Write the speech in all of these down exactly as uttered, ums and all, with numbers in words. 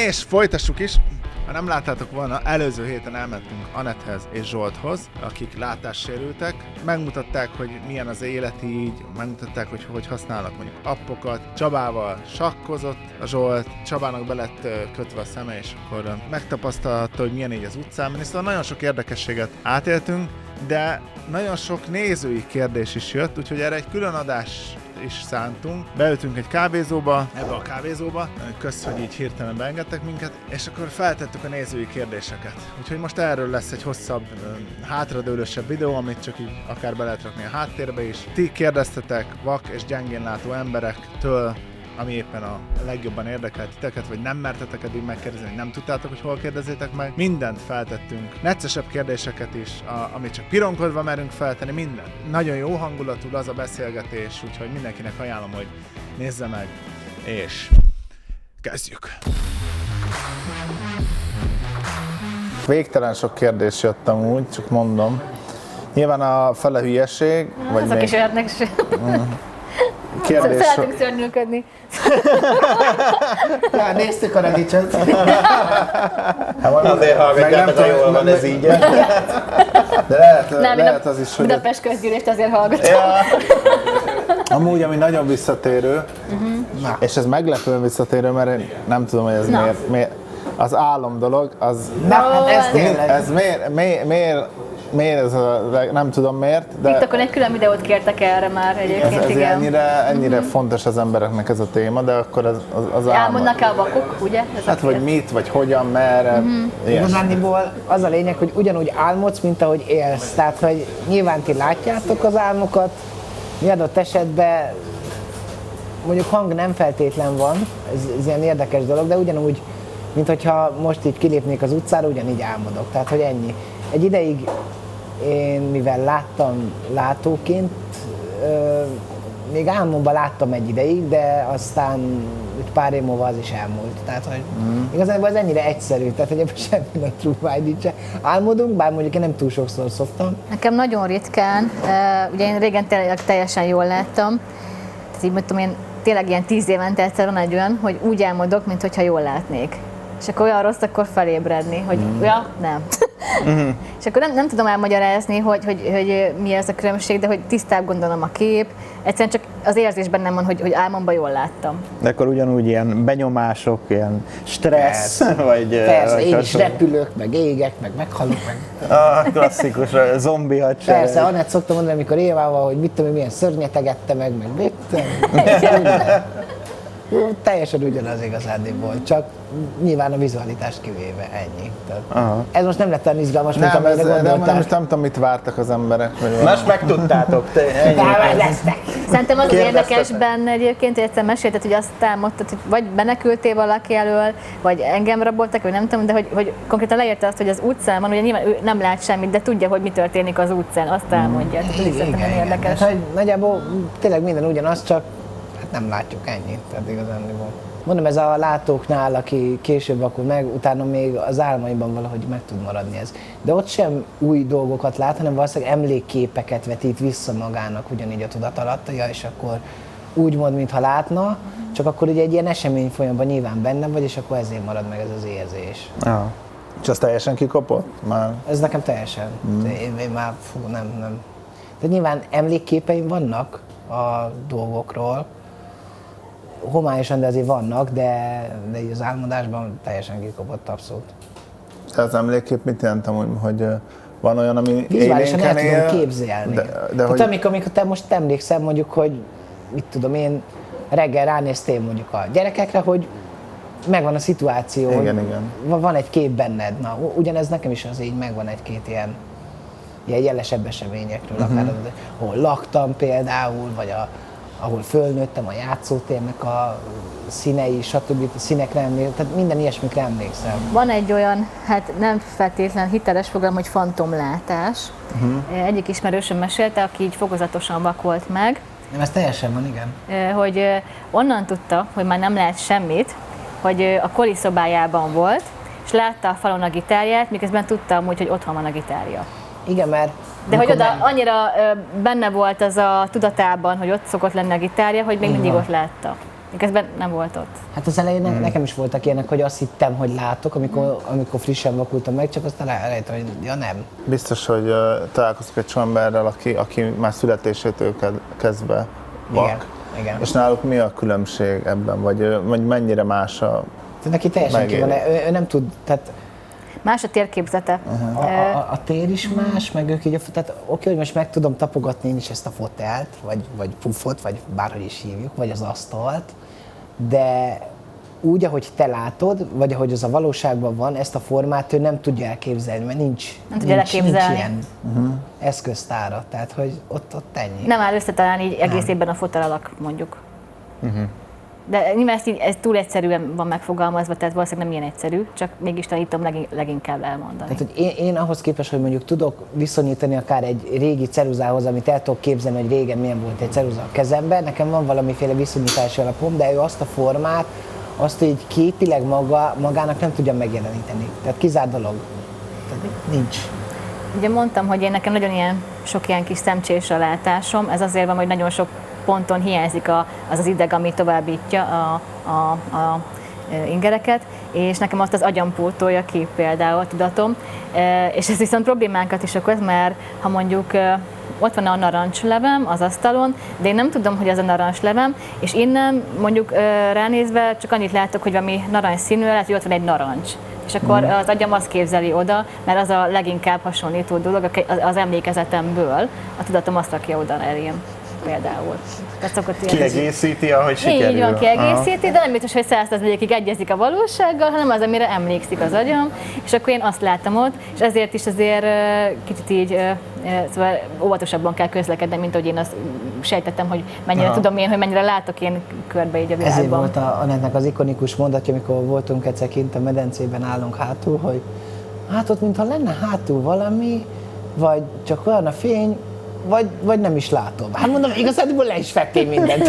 És folytassuk is. Ha nem láttátok volna, előző héten elmentünk Anetthez és Zsolthoz, akik látássérültek. Megmutatták, hogy milyen az élet így, megmutatták, hogy hogy használnak mondjuk appokat. Csabával sakkozott a Zsolt, Csabának be lett kötve a szeme, és akkor megtapasztalta, hogy milyen így az utcán. Szóval nagyon sok érdekességet átéltünk, de nagyon sok nézői kérdés is jött, úgyhogy erre egy külön adás is szántunk. Beültünk egy kávézóba, ebbe a kávézóba, kösz, hogy így hirtelen beengedtek minket, és akkor feltettük a nézői kérdéseket. Úgyhogy most erről lesz egy hosszabb, hátradőlősebb videó, amit csak így akár be lehet rakni a háttérbe is. Ti kérdeztetek vak és gyengén látó emberektől, ami éppen a legjobban érdekelt titeket, vagy nem mertetek eddig megkérdezni, hogy nem tudtátok, hogy hol kérdezzétek meg. Mindent feltettünk, neccesebb kérdéseket is, a, amit csak pironkodva merünk feltenni, minden. Nagyon jó hangulatú, az a beszélgetés, úgyhogy mindenkinek ajánlom, hogy nézze meg, és kezdjük! Végtelen sok kérdés jött amúgy, csak mondom. Nyilván a fele hülyeség, Na, vagy azok még... is jöhetnek se. Kérdés... Szeretünk szörnyűködni. Ja, néztük a Redicsot. Hát azért hallgatjátok, ha jól van ez így. De lehet, Nem, lehet a az is, hogy... Budapest közgyűlést azért hallgatom. Ja. Amúgy, ami nagyon visszatérő, uh-huh. és ez meglepően visszatérő, mert én nem tudom, hogy ez miért, miért. Az álom dolog, az... Na, hát ez tényleg. Ez miért, miért, miért, miért ez a, nem tudom miért, de... TikTokon egy külön videót kértek erre már egyébként, ez, ez igen. ennyire, ennyire uh-huh. fontos az embereknek ez a téma, de akkor az, az, az álom. Elmondnak-e a vakok, ugye? Ez Hát vagy mit, vagy hogyan, merre, uh-huh. Igazániból az a lényeg, hogy ugyanúgy álmodsz, mint ahogy élsz. Tehát, hogy nyilván ti látjátok az álmokat, mi adott esetben mondjuk hang nem feltétlen van, ez, ez ilyen érdekes dolog, de ugyanúgy, mint hogyha most így kilépnék az utcára, ugyanígy álmodok. Tehát, hogy ennyi. Egy ideig én, mivel láttam látóként, ö, még álmomban láttam egy ideig, de aztán egy pár év múlva az is elmúlt. Tehát, hogy mm. igazából ez ennyire egyszerű, tehát, hogy ebben semmi nagy trúvágy nincsen. Álmodunk, bár mondjuk én nem túl sokszor szoktam. Nekem nagyon ritkán, ugye én régen tényleg teljesen jól láttam, tehát így mondtam, én tényleg ilyen tíz évente egyszer van egy olyan, hogy úgy álmodok, mintha jól látnék. És akkor olyan rossz, akkor felébredni, hogy mm. ja, nem. Mm-hmm. És akkor nem, nem tudom elmagyarázni, hogy, hogy, hogy mi ez a különbség, de hogy tisztább gondolom a kép. Egyszerűen csak az érzés bennem van, hogy, hogy álmomban jól láttam. De akkor ugyanúgy ilyen benyomások, ilyen stressz, Persze. vagy... Persze, vagy én is hasonló. repülök, meg égek, meg meghalok, meg... A klasszikus, a zombi hadsereg. Persze, Anett szoktam mondani, amikor Évával, hogy mit tudom, milyen szörnyet egette meg, meg mit teljesen ugyanaz igazándiból, csak nyilván a vizualitást kivéve, ennyi. Tehát ez most nem lett olyan izgalmas, mint Nem, amelyre ez, nem, gondoltál. nem, nem tudom, mit vártak az emberek. Vagy Most megtudtátok, te ennyi. lesznek. Szerintem az, az Kérdeztetek. érdekes benne egyébként, hogy egyszer mesélted, hogy azt álmodtad, hogy vagy menekültél valaki elől, vagy engem raboltak, vagy nem tudom, de hogy, hogy konkrétan leírta azt, hogy az utcán van, ugye nyilván ő nem lát semmit, de tudja, hogy mi történik az utcán, azt elmondja. Tehát ez is Igen, szerintem igen. érdekes. Hát, hogy nagyjából tényleg minden ugyanaz, csak hát nem látjuk ennyit, tehát igazándiból. Mondom, ez a látóknál, aki később akkor meg, utána még az álmaiban valahogy meg tud maradni ez. De ott sem új dolgokat lát, hanem valószínűleg emlékképeket vetít vissza magának ugyanígy a tudatalattja, és akkor úgy mond, mintha látna, csak akkor ugye egy ilyen esemény folyamban nyilván benne vagy, és akkor ezért marad meg ez az érzés. Ah. És az teljesen kikopott? Már... Ez nekem teljesen. Mm. Én, én már, fú, nem, nem. De nyilván emlékképeim vannak a dolgokról, homályosan, de azért vannak, de, de így az álmodásban teljesen kikopott abszolút. Tehát az emlékkép mit jelent amúgy, hogy van olyan, ami vizuálisan el élénken tudom él, képzelni. De, de Tehát hogy... amikor, amikor te most emlékszel mondjuk, hogy mit tudom én, reggel ránéztél mondjuk a gyerekekre, hogy megvan a szituáció, igen, hogy igen. van egy kép benned. Na, ugyanez nekem is az így megvan egy-két ilyen, ilyen jelesebb eseményekről, uh-huh. akár ahol laktam például, vagy a ahol fölnőttem, a játszótérnek a színei, stb. A színekre emlékszem, tehát minden ilyesmikre emlékszem. Van egy olyan, hát nem feltétlen hiteles fogalom, hogy fantomlátás. Uh-huh. Egyik ismerősöm mesélte, aki így fokozatosan vakolt meg. Nem, ez teljesen van, igen. Hogy onnan tudta, hogy már nem lát semmit, hogy a koli szobájában volt, és látta a falon a gitárját, miközben tudta amúgy, hogy otthon van a gitárja. Igen, mert... De hogy oda annyira benne volt az a tudatában, hogy ott szokott lenni a gitárja, hogy még mindig ott látta. Közben nem volt ott. Hát az elején hmm. nekem is voltak ilyenek, hogy azt hittem, hogy látok, amikor, amikor frissen vakultam meg, csak aztán elejtettem, hogy ja nem. Biztos, hogy uh, találkozok egy csomó emberrel, aki, aki már születésétől kezdve vak. Igen, igen. És náluk mi a különbség ebben, vagy, vagy mennyire más a neki teljesen ki van, ő, ő nem tud, tehát más a térképzete. Uh-huh. A, a, a tér is más, meg ők így, tehát oké, hogy most meg tudom tapogatni én is ezt a fotelt, vagy, vagy puffot, vagy bárhogy is hívjuk, vagy az asztalt, de úgy, ahogy te látod, vagy ahogy az a valóságban van, ezt a formát ő nem tudja elképzelni, mert nincs, nem tudja nincs, nincs ilyen uh-huh. eszköztára, tehát hogy ott, ott ennyi. Nem áll össze talán így egész évben a fotel alak, mondjuk. Uh-huh. De nyilván ez, így, ez túl egyszerűen van megfogalmazva, tehát valószínűleg nem ilyen egyszerű, csak mégis tanítom legin, leginkább elmondani. Tehát, hogy én, én ahhoz képest, hogy mondjuk tudok viszonyítani akár egy régi ceruzához, amit el tudok képzelni, hogy régen milyen volt egy ceruza a kezemben, nekem van valamiféle viszonyítási alapom, de ő azt a formát, azt így képileg maga, magának nem tudja megjeleníteni. Tehát kizárt dolog. Tehát nincs. Ugye mondtam, hogy én nekem nagyon ilyen, sok ilyen kis szemcsés a látásom, ez azért van, hogy nagyon sok ponton hiányzik a, az az ideg, ami továbbítja a, a, a ingereket, és nekem azt az agyam pótolja ki például a tudatom, és ez viszont problémákat is okoz, mert ha mondjuk ott van a narancslevem az asztalon, de én nem tudom, hogy az a narancslevem, és innen mondjuk ránézve csak annyit látok, hogy valami narancsszínű, lehet, hogy ott van egy narancs. És akkor mm. az agyam azt képzeli oda, mert az a leginkább hasonlító dolog az emlékezetemből, a tudatom azt rakja oda elém. Például. Kiegészíti, ahogy sikerül. Így van, kiegészíti, de nem biztos, hogy száz százalékig egyezik a valósággal, hanem az, amire emlékszik az agyam, és akkor én azt látom ott, és ezért is azért kicsit így szóval óvatosabban kell közlekednem, mint ahogy én azt sejtettem, hogy mennyire Aha. tudom én, hogy mennyire látok én körbe így a világban. Ezért volt a Anettnek az ikonikus mondatja, amikor voltunk egyszer kint a medencében, állunk hátul, hogy hát ott mintha lenne hátul valami, vagy csak olyan a fény, Vagy, vagy nem is látom. Hát mondom, igazából le is fettél mindent.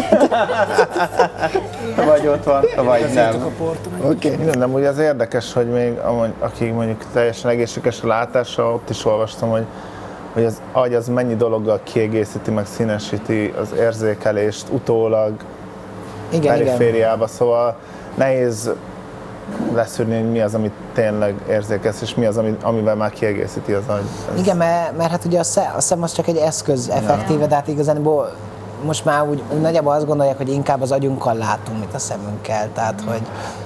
Vagy ott van, vagy nem. Oké. Okay. Nem, ugye az érdekes, hogy még akik mondjuk teljesen egészséges a látása, ott is olvastam, hogy, hogy az agy az mennyi dologgal kiegészíti, meg színesíti az érzékelést utólag perifériába, szóval nehéz leszűrni, hogy mi az, amit tényleg érzékelsz, és mi az, amivel már kiegészíti az agy. Ez... Igen, mert, mert hát ugye a szem, a szem az csak egy eszköz effektíve, ja. de hát igazából most már úgy, úgy nagyjából azt gondolják, hogy inkább az agyunkkal látunk, mint a szemünkkel, tehát hogy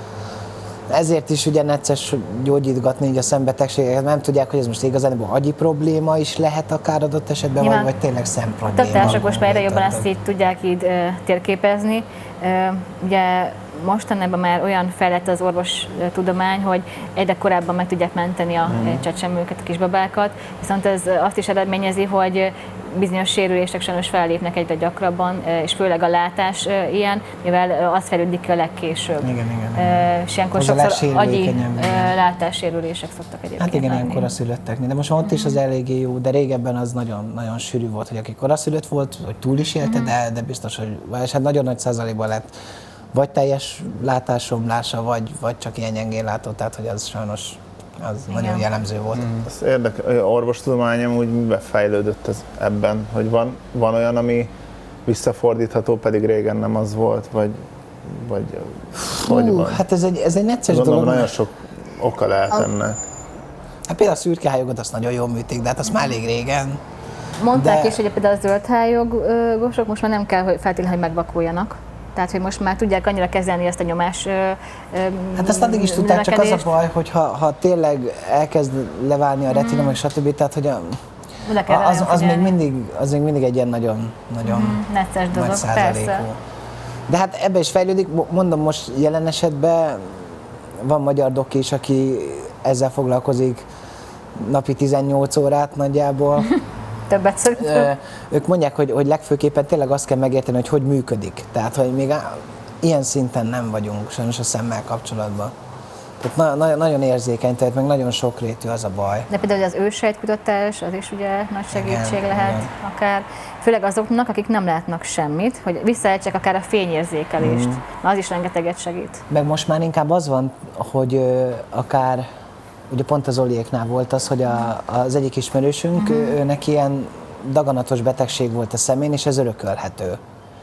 ezért is ugye necces gyógyítgatni így a szembetegségeket, nem tudják, hogy ez most igazán agyi probléma is lehet akár adott esetben, vagy, vagy tényleg szemprobléma. A tatások most már egyre jobban ezt így tudják így uh, térképezni. Uh, ugye mostanában már olyan fejlett az orvostudomány, hogy egyre korábban meg tudják menteni a mm. csecsemőket, a kisbabákat, viszont ez azt is eredményezi, hogy bizonyos sérülések sajnos fellépnek egyre gyakrabban, és főleg a látás ilyen, mivel az fejlődik ki a legkésőbb. Igen, igen. És ilyenkor sokszor agyi látássérülések szoktak egyébként Hát igen, ilyen koraszülötteknél, de most ott is az eléggé jó, de régebben az nagyon, nagyon sűrű volt, hogy aki koraszülött volt, vagy túl is élte, mm. de, de biztos, hogy és hát nagyon nagy százalékban lett vagy teljes látásromlása, vagy, vagy csak ilyen gyengén látó, tehát hogy az sajnos az igen. nagyon jellemző volt. Mm. Az érdekel, orvostudományom úgy befejlődött ez ebben, hogy van, van olyan, ami visszafordítható, pedig régen nem az volt, vagy, vagy Hú, hogy van? Hát ez egy, ez egy necces dolog. Gondolom, nagyon sok oka lehet a... ennek. Hát például a szürkehájogot azt nagyon jól műtik, de hát azt már elég régen. Mondták de... is, hogy például a zöldhályogosok most már nem kell hogy feltétlenül, hogy megvakuljanak. Tehát, hogy most már tudják annyira kezelni ezt a nyomás Hát azt addig is tudták, csak az a baj, hogy ha, ha tényleg elkezd leválni a retina, mm. meg stb. Tehát, hogy a, az, az, még mindig, az még mindig egy ilyen nagyon, nagyon mm, necces dolog, nagy százalékú. Persze. De hát ebbe is fejlődik, mondom most jelen esetben van magyar doki is, aki ezzel foglalkozik napi tizennyolc órát nagyjából. Többet szerintem. Ők mondják, hogy, hogy legfőképpen tényleg azt kell megérteni, hogy hogy működik. Tehát, hogy még á, ilyen szinten nem vagyunk sajnos a szemmel kapcsolatban. Tehát na, na, nagyon érzékeny, tehát meg nagyon sokrétű az a baj. De például az őssejtkutatás, az is ugye nagy segítség igen, lehet igen. akár. Főleg azoknak, akik nem látnak semmit, hogy visszaejtsek akár a fényérzékelést, mm. az is rengeteget segít. Meg most már inkább az van, hogy ö, akár ugye pont az Zoliéknál volt az, hogy a, az egyik ismerősünk, uh-huh. őnek ilyen daganatos betegség volt a szemén, és ez örökölhető.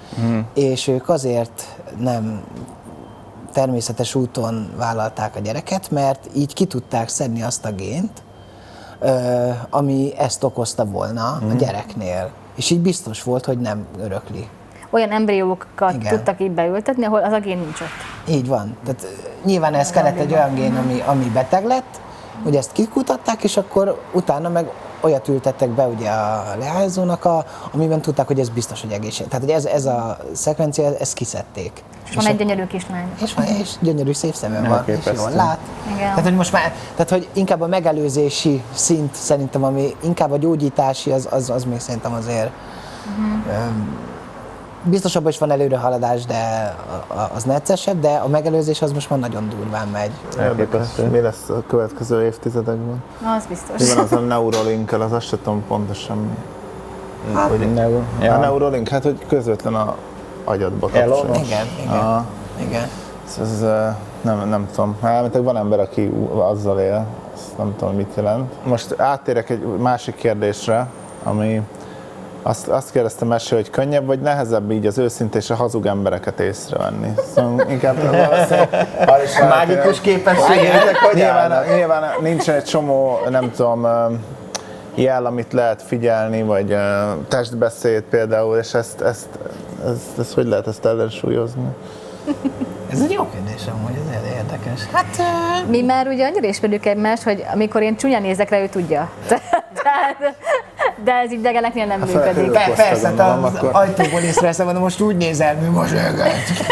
mm. és ők azért nem természetes úton vállalták a gyereket, mert így ki tudták szedni azt a gént, ami ezt okozta volna mm. a gyereknél. És így biztos volt, hogy nem örökli. Olyan embriókat Igen. tudtak így beültetni, ahol az a gén nincs ott. Így van. Tehát nyilván ez kellett egy olyan gén, ami, ami beteg lett, hogy ezt kikutatták, és akkor utána meg olyat ültettek be ugye a leányzónak, a, amiben tudták, hogy ez biztos, hogy egészség. Tehát hogy ez, ez a szekvencia, ezt kiszedték. És van egy gyönyörű kislány. És van, és gyönyörű szép szemem van, és jól lát. Igen. Tehát, hogy most már, tehát, hogy inkább a megelőzési szint szerintem, ami inkább a gyógyítási, az, az, az még szerintem azért uh-huh. um, biztos abban is van előrehaladás, de az neccesebb, de a megelőzés az most már nagyon durván megy. Érdekes, mi lesz a következő évtizedekben? Az biztos. Mi van az a Neuralink-kel, az azt sem tudom pontosan. Hát, hogy Neu- a ja. Neuralink, hát hogy közvetlen a agyadba kapcsol. Igen, igen. Ah. igen. Ez, ez nem, nem tudom, hát van ember, aki azzal él, ezt nem tudom, mit jelent. Most áttérek egy másik kérdésre, ami azt, azt kérdeztem Mesé, hogy könnyebb vagy nehezebb így az őszinte és a hazug embereket észrevenni. Szóval inkább Mágikus képességek, hogy nyilván, nyilván nincs egy csomó, nem tudom, jel, amit lehet figyelni, vagy testbeszéd például, és ezt, ezt, ezt, ezt hogy lehet ezt ellensúlyozni? Ez egy jó kérdés, amúgy ez érdekes. Hát, uh... Mi már ugye annyira ismerjük egymást, hogy amikor én csúnya nézek rá, ő tudja. Tehát, de ez így degeleknél nem hát működik. Pe- persze, az akkor... ajtóból észreveszem, mondom, most úgy nézel, mi most ögölt.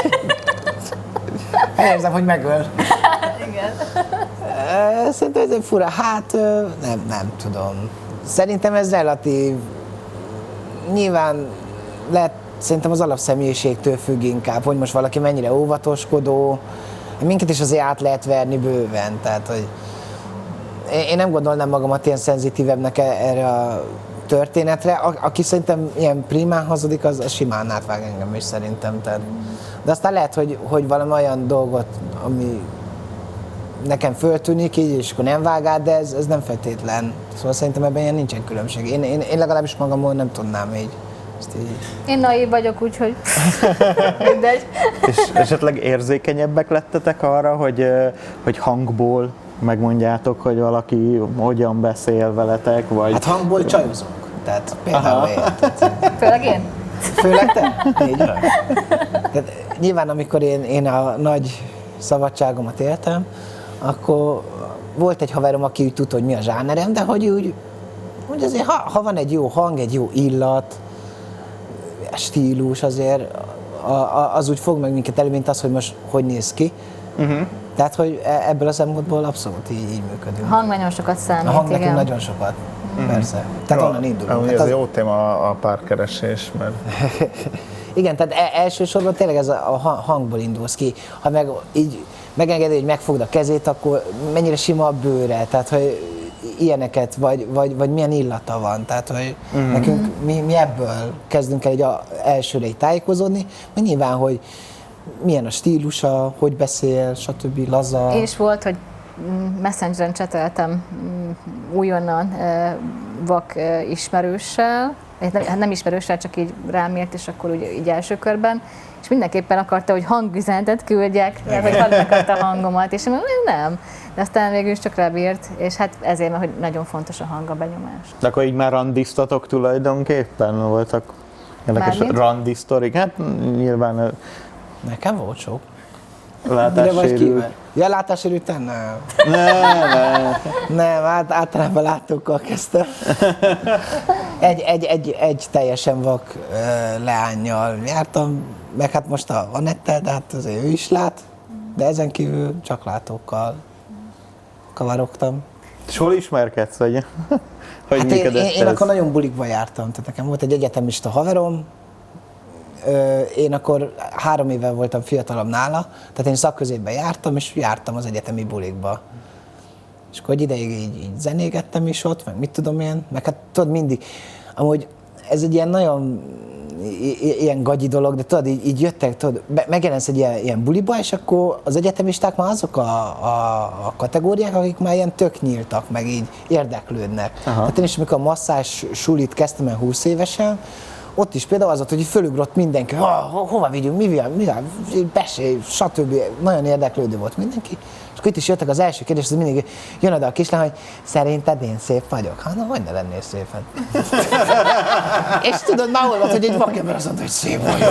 Érzem, hogy megöl. Igen. Szerintem ez egy fura. Hát nem, nem tudom. Szerintem ez relatív. Nyilván lehet, szerintem az alapszemélyiségtől függ inkább, hogy most valaki mennyire óvatoskodó. Minket is azért át lehet verni bőven, tehát hogy én nem gondolnám magamat ilyen szenzitívebbnek erre a történetre. A, aki szerintem ilyen primán hazudik, az, az simán átvág engem is szerintem. Tehát. De aztán lehet, hogy, hogy valami olyan dolgot, ami nekem föltűnik így, és akkor nem vág át, de ez, ez nem feltétlen. Szóval szerintem ebben ilyen nincsen különbség. Én, én, én legalábbis magamból nem tudnám így. így. Én naív vagyok, úgyhogy mindegy. És esetleg érzékenyebbek lettetek arra, hogy, hogy hangból megmondjátok, hogy valaki hogyan beszél veletek, vagy... Hát hangból csajozunk. Tehát például én. Főleg én? Főleg te? Így van. Tehát nyilván amikor én, én a nagy szabadságomat éltem, akkor volt egy haverom, aki úgy tudta, hogy mi a zsánerem, de hogy úgy, úgy azért, ha, ha van egy jó hang, egy jó illat, stílus, azért a, a, az úgy fog meg minket elő, mint az, hogy most hogy néz ki. Uh-huh. Tehát, hogy ebből a szempontból abszolút így, így működünk. A hang nagyon sokat számít, A hang igen. nekünk nagyon sokat, uh-huh. Persze. Tehát ja, onnan indulunk. Ez hát az... jó téma a párkeresés, mert... Igen, tehát elsősorban tényleg ez a hangból indulsz ki. Ha meg így megengedi, hogy megfogd a kezét, akkor mennyire sima a bőre, tehát hogy ilyeneket, vagy, vagy, vagy milyen illata van. Tehát, hogy mm. nekünk mi, mi ebből kezdünk el egy a, elsőre így tájékozódni, mert nyilván, hogy milyen a stílusa, hogy beszél, stb. Laza. És volt, hogy Messengeren cseteltem újonnan vak ismerőssel, hát nem ismerőssel, csak így rám ért, és akkor úgy, így első körben, és mindenképpen akarta, hogy hangüzenetet küldjek, mert hogy hallani akarta a hangomat, és én mondom, nem. De aztán végül is csak rábírt, és hát ezért, mert hogy nagyon fontos a hang, a benyomás. De akkor így már randiztatok tulajdonképpen? Voltak érdekes randi sztorik? Hát nyilván... Nekem volt sok. Látássérült. Ja, látássérült, nem. Nem, nem. Nem, át, általában látókkal kezdtem. Egy, egy, egy, egy teljesen vak uh, leánnyal jártam, meg hát most a Anettel, de hát azért ő is lát, de ezen kívül csak látókkal kavarogtam. És hol ismerkedsz, vagy? Hogy Hát én, én, én akkor nagyon bulikba jártam, tehát nekem volt egy egyetemista haverom, én akkor három éve voltam fiatalabb nála, tehát én szakközépben jártam, és jártam az egyetemi bulikba. És akkor egy ideig így, így zenégettem is ott, meg mit tudom én, meg hát tudod mindig, amúgy ez egy ilyen nagyon ilyen gagyi dolog, de tudod, így, így jöttek, tudod, megjelensz egy ilyen, ilyen buliba, és akkor az egyetemisták már azok a, a, a kategóriák, akik már ilyen tök nyíltak, meg így érdeklődnek. Aha. Tehát én is, amikor a masszás sulit kezdtem el húsz évesen, ott is például az volt, hogy fölugrott mindenki, ha, ho, hova vigyünk, mi van, mi van, besélj, stb. Nagyon érdeklődő volt mindenki. És akkor itt is jöttek az első kérdés, az mindig jön oda a kislány, hogy szerinted én szép vagyok? Hát, na, hogy ne lennél szépen? És tudod, már hol volt, hogy egy vakember azt mondta, hogy szép vagyok.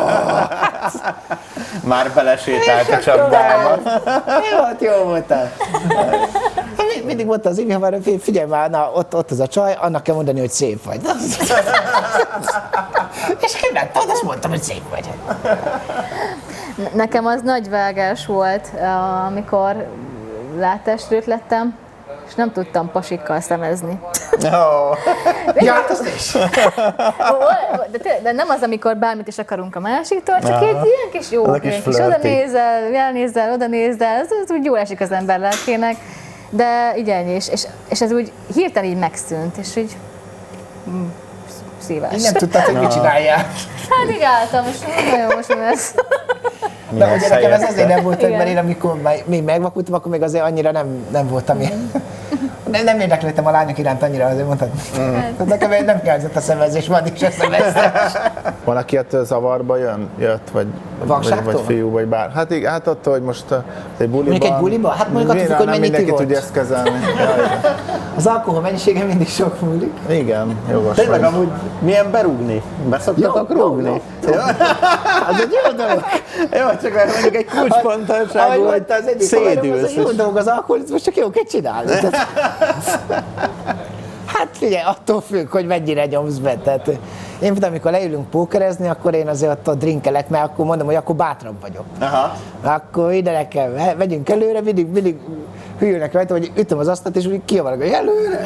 Már belesétált a csapdába. Jó volt, jó voltál. Mindig mondta az Imi, ha már figyelj már, na, ott, ott az a csaj, annak kell mondani, hogy szép vagy. És én megtad, azt mondtam, hogy szép vagy. Nekem az nagy vágás volt, amikor látássérült lettem, és nem tudtam pasikkal szemezni. Oh. Ja, hát azt is. De, tényleg, de nem az, amikor bármit is akarunk a másiktól, csak egy ilyen kis jó kis és flirty. oda nézel, elnézel, oda nézel, ez, ez úgy jól esik az ember lelkének, de így ennyi, és, és, és ez úgy hirtelen így megszűnt, és így mm, szívás. Én nem tudtad, hogy mit csináljál. Hát így álltam, és nagyon most ez. De hogy nekem ez azért nem volt, Igen. mert én amikor még megvakultam, akkor még azért annyira nem, nem voltam ilyen. Nem, nem érdeklődtem a lányok iránt annyira, azért mondtad. Mm. Nekem nem hiányzott a szemezés, van is a szemezés. Van, aki ettől zavarba jön, jött, vagy, vagy, vagy fiú, vagy bár. Hát igen, hát attól, hogy most uh, egy buliban... Mondjuk egy buliban? Hát mondjuk attól függ, hogy mennyit mindenki ivott. tudja ezt kezelni. Ja, Az alkohol mennyisége mindig sok múlik. igen. igen, jogos Tényleg vagy. amúgy milyen berúgni? Beszoktatok Jó, rúgni? jó, jó. Az egy jó dolog. Jó, csak mert mondjuk egy kulcsfontosságú, Ahogy hogy mondta az egyik haverom, szédülsz. az egy jó dolog az alkoholizmus, csak jó kell csinálni. Hát figyelj, attól függ, hogy mennyire nyomsz be. Tehát én például, amikor leülünk pókerezni, akkor én azért ott, ott drinkelek, mert akkor mondom, hogy akkor bátrabb vagyok. Aha. Akkor ide nekem, megyünk előre, mindig, mindig hűlnek rajta, hogy ütöm az asztalt, és úgy kiavarok, hogy előre.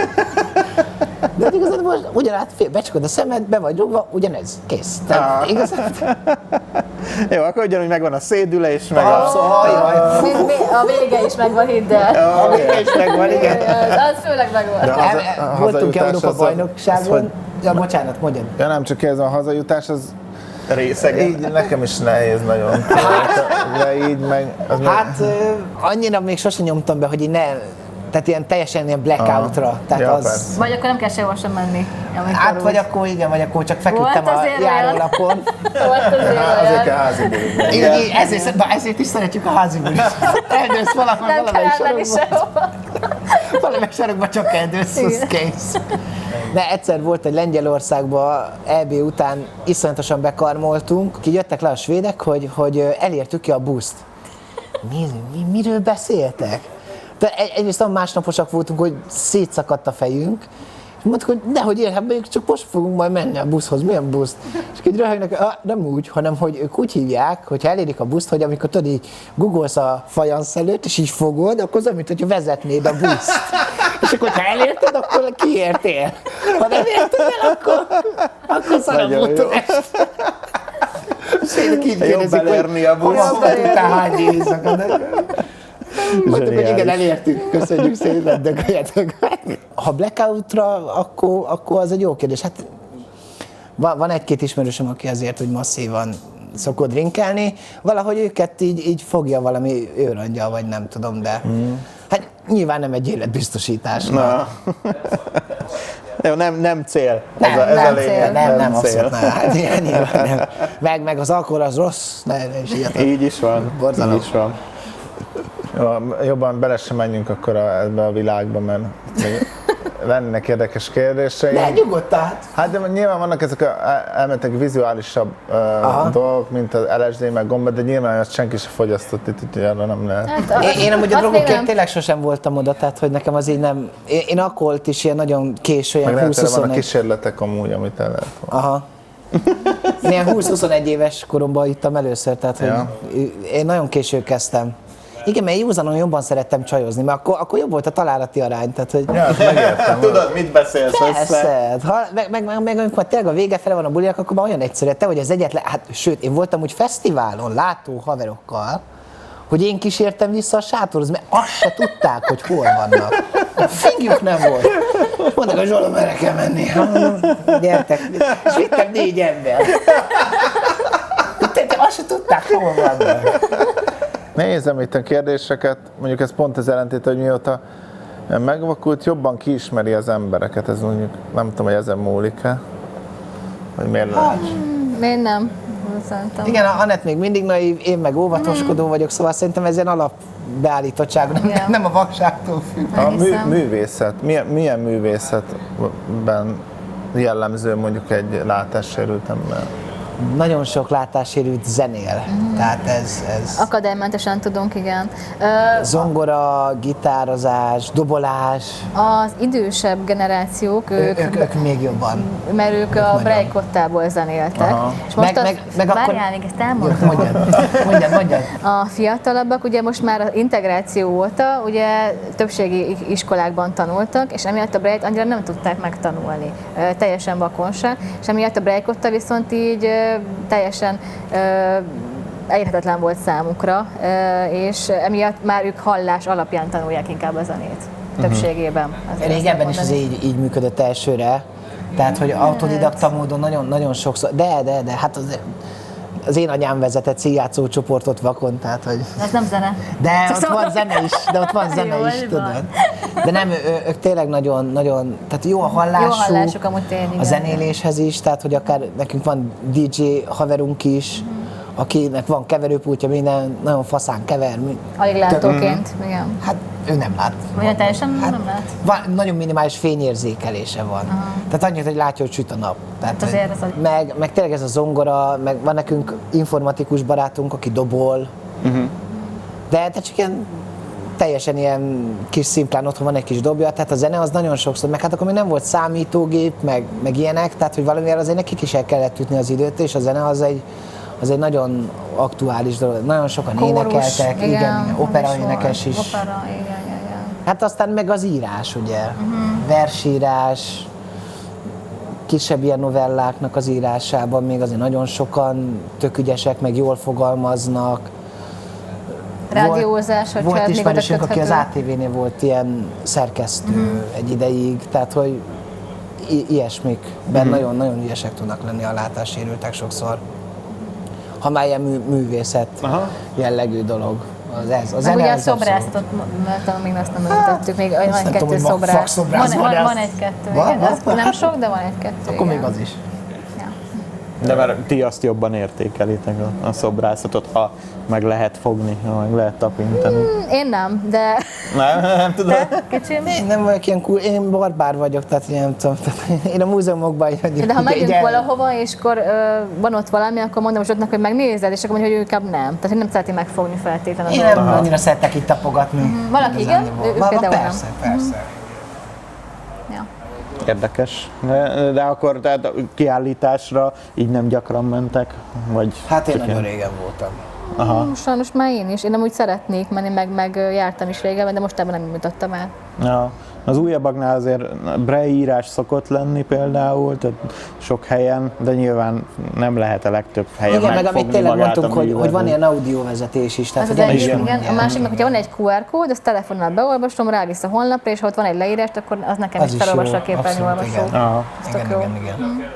De hát igazán most ugyanát becsukod a szemed, be vagy rúgva, ugyanez, kész. Tehát igazán... Jó, akkor ugyanúgy megvan a szédülés, meg a... Abszolút, hajjaj. Mi- mi- A vége is megvan, hidd el. A vége is megvan, igen. Az főleg megvan. De a haza- El- a Voltunk hazajutás Európa az- bajnokságon. Ja, bocsánat, mondjad. Ja nem, csak ez a hazajutás, az részegen. így nekem is nehéz nagyon. De így meg... Az meg- Hát ö, annyira még sosem nyomtam be, hogy így ne, tehát ilyen teljesen ilyen blackoutra. Tehát Ja, az, persze. Vagy akkor nem kell sehol sem menni. amikor hát úgy- vagy akkor igen, vagy akkor csak feküdtem Volt a azért olyan. járólapon. Volt azért Há, azért olyan. kell házi buliba. Igen, így, ezért, na, ezért is szeretjük a házi bulit. Eldősz valahol, Nem kell valamelyik elmenni sarokba, sehova. valamelyik sarokba csak eldősz, az Igen. kész. De egyszer volt, hogy Lengyelországban é bé után iszonyatosan bekarmoltunk, így jöttek le a svédek, hogy, hogy elértük ki a buszt. Mi, mi, miről beszéltek? De egy, egyrészt olyan másnaposak voltunk, hogy szétszakadt a fejünk, és mondtuk, hogy nehogy érhet, még csak most fogunk majd menni a buszhoz, milyen buszt? És így röhögnek, ah, nem úgy, hanem hogy ők úgy hívják, hogy ha elérik a buszt, hogy amikor tudod, így googolsz a fajansz előtt, és így fogod, akkor az olyan, mint hogyha vezetnéd a buszt. És akkor, ha elérted, akkor kiértél. Ha nem érted el, akkor, akkor szarabb Nagyon volt jó. az este. És én így Jobb kérdezik, hogy elérni a buszt. hova voltál hány éjszaka. Mondtuk, hogy igen, Zseniális. elértük, köszönjük szépen, dögöljetek. Ha blackoutra, akkor, akkor az egy jó kérdés. Hát van, van egy-két ismerősöm, aki azért, hogy masszívan szokott drinkelni, valahogy őket így, így fogja valami őrangyal, vagy nem tudom, de mm. hát nyilván nem egy életbiztosítás. Na. Jó, nem, nem cél. Nem, ez a, ez nem, a lényeg. cél, nem, nem, cél. abszolút nem. Hát ilyen nyilván nem. Meg, meg az alkohol az rossz, ne, ne is ilyet. Így is van. Borzalom. Így is van. Jó, jobban bele sem menjünk akkor a, ebbe a világba, mert még lennének érdekes kérdéseim. Ne, nyugodtan. hát. Hát de nyilván vannak ezek a elmentek vizuálisabb uh, dolgok, mint az el es dé, meg gomba, de nyilván azt senki sem fogyasztott, itt, itt arra nem lehet. Hát, Én, én amúgy a azt még drogokért nem. tényleg sosem voltam oda, tehát hogy nekem az így nem... Én, én alkoholt is ilyen nagyon késő, Meg ilyen lehet, erre vannak húsz-huszonegy. kísérletek amúgy, amit el lehet volna. Aha. Én ilyen húsz-huszonegy éves koromban ittam először, tehát Ja. hogy én nagyon késő kezdtem. Igen, mert józanon jobban szerettem csajozni, mert akkor, akkor jobb volt a találati arány, tehát hogy... Ja, hát megértem. Tudod, mit beszélsz össze? Persze, ha, meg, meg, meg, meg amikor tényleg a vége fele van a bulinak, akkor már olyan egyszerű, te vagy az egyetlen, hát sőt, én voltam úgy fesztiválon, látó haverokkal, hogy én kísértem vissza a sátorhoz, mert azt se tudták, hogy hol vannak. Fingjuk nem volt. És mondták, hogy Zsolom, erre kell menni. Gyertek. És vittem négy ember. Te, te azt se tudták, hol vannak. Nézem itt a kérdéseket, mondjuk ez pont az ellentét, hogy mióta megvakult, jobban kiismeri az embereket, ez mondjuk nem tudom, hogy ezen múlik-e. Vagy miért Hát, Én nem. Szerintem. igen, a Anett még mindig naív, én meg óvatoskodó vagyok, szóval szerintem ez ilyen alapbeállítottság, nem, Igen. nem a vakságtól függ. A mű, Elhiszem. művészet, milyen, milyen művészetben jellemző mondjuk egy látássérült ember? Nagyon sok látássérült zenél, tehát ez, ez Akadálymentesen tudunk, igen. Ö, zongora, gitározás, dobolás, Az idősebb generációk, ők, ők, ők még jobban. mert ők a Breikottából zenéltek. Aha. És most Meg- a, meg- meg akkor- várjál, még ezt Jó, elmondom. mondjad, mondjad, mondjad. A fiatalabbak ugye most már az integráció óta ugye többségi iskolákban tanultak, és emiatt a Breit annyira nem tudták megtanulni, ö, teljesen vakonság, és emiatt a Breikotta viszont így ö, teljesen ö, elérhetetlen volt számukra, ö, és emiatt már ők hallás alapján tanulják inkább a zenét. Többségében. azért azt Régebben is ez mondani. így, így működött elsőre, tehát hogy autodidakta módon nagyon, nagyon sokszor, de, de, de, hát az, az én anyám vezetett színjátszó csoportot vakon, tehát hogy... Ez nem zene. De ott van zene is, de ott van zene Jó, is, van. tudod. De nem, ő, ők tényleg nagyon, nagyon, tehát jó a hallású, Jó hallásuk amúgy tényleg, a igen. zenéléshez is, tehát hogy akár nekünk van dé dzsé haverunk is, akinek van keverőpultja, minden nagyon faszán kever. mi- Alig látóként, igen. Hát ő nem lát. Olyan teljesen Hát, nem lát? van, nagyon minimális fényérzékelése van. Aha. Tehát annyit, hogy látja, hogy süt a nap. Tehát, Hát azért hogy- ez a- meg, meg tényleg ez a zongora, meg van nekünk informatikus barátunk, aki dobol. Uh-huh. De, de csak ilyen teljesen ilyen kis szimplán otthon van egy kis dobja, tehát a zene az nagyon sokszor, meg hát akkor még nem volt számítógép, meg, meg ilyenek, tehát hogy valamivel azért nekik is el kellett ütni az időt, és a zene az egy, az egy nagyon aktuális dolog. Nagyon sokan Kórus, énekeltek, igen, igen, az opera volt. énekes is. Opera, igen, igen. Hát aztán meg az írás, ugye, uh-huh. versírás, kisebb ilyen novelláknak az írásában még azért nagyon sokan tök ügyesek, meg jól fogalmaznak. Rádiózás, hogyha Volt ez még ismerősünk, oda aki az köthető. á té vé-nél volt ilyen szerkesztő uh-huh. egy ideig, tehát hogy i- ilyesmikben uh-huh. nagyon-nagyon ügyesek tudnak lenni a látássérültek sokszor. Ha már ilyen mű, művészet Aha. jellegű dolog. Az ez. A Meg zene ugye a az abszolút. szobrászatot, mert még azt nem említettük, még van nem egy-kettő tudom, hogy van szobrász. fakszobrász, Van, van, van van ez? egy-kettő, Van? igen. Van? Az nem sok, de van egy-kettő, Akkor igen. még az is. Ja. De mert ti azt jobban értékelitek a, a szobrászatot, ha meg lehet fogni, ha meg lehet tapintani. Én nem, de Nem, nem tudom. te, kicsim? Én nem vagyok ilyen cool, én barbár vagyok, tehát én nem tudom, tehát én a múzeumokban így, De ha így- megyünk így- valahova, és akkor ö, van ott valami, akkor mondom Zsoltnak, hogy megnézed, és akkor mondja, hogy ő inkább nem. Tehát, hogy nem szereti megfogni feltétlenül. Én nem annyira szeretek itt tapogatni. Valaki igen, Igazániból. ő- ő Va- va- például nem. Persze, persze. Ja. Érdekes. De, de akkor tehát a kiállításra így nem gyakran mentek? Vagy Hát én csak nagyon ilyen- régen voltam. Aha. Sajnos már én is. Én nem úgy szeretnék menni, meg, meg ö, jártam is régen, de mostában nem mutattam el. Ja. Az újabbaknál azért Braille írás szokott lenni például, tehát sok helyen, de nyilván nem lehet a legtöbb helyen Igen, meg megfogni amit tényleg magát mondtunk, a hogy, hogy van művelet. ilyen audióvezetés is. Tehát, Ez az hogy el egyik, is igen. mondják. A másiknak, hogyha van egy kú er kód, azt telefonnal beolvasom, rávisz a honlapra, és ha ott van egy leírás, akkor az nekem Az is is felolvassa jó, a képernyőolvasó. abszolút, igen. Aha. Ez tök Igen, jó. igen, igen.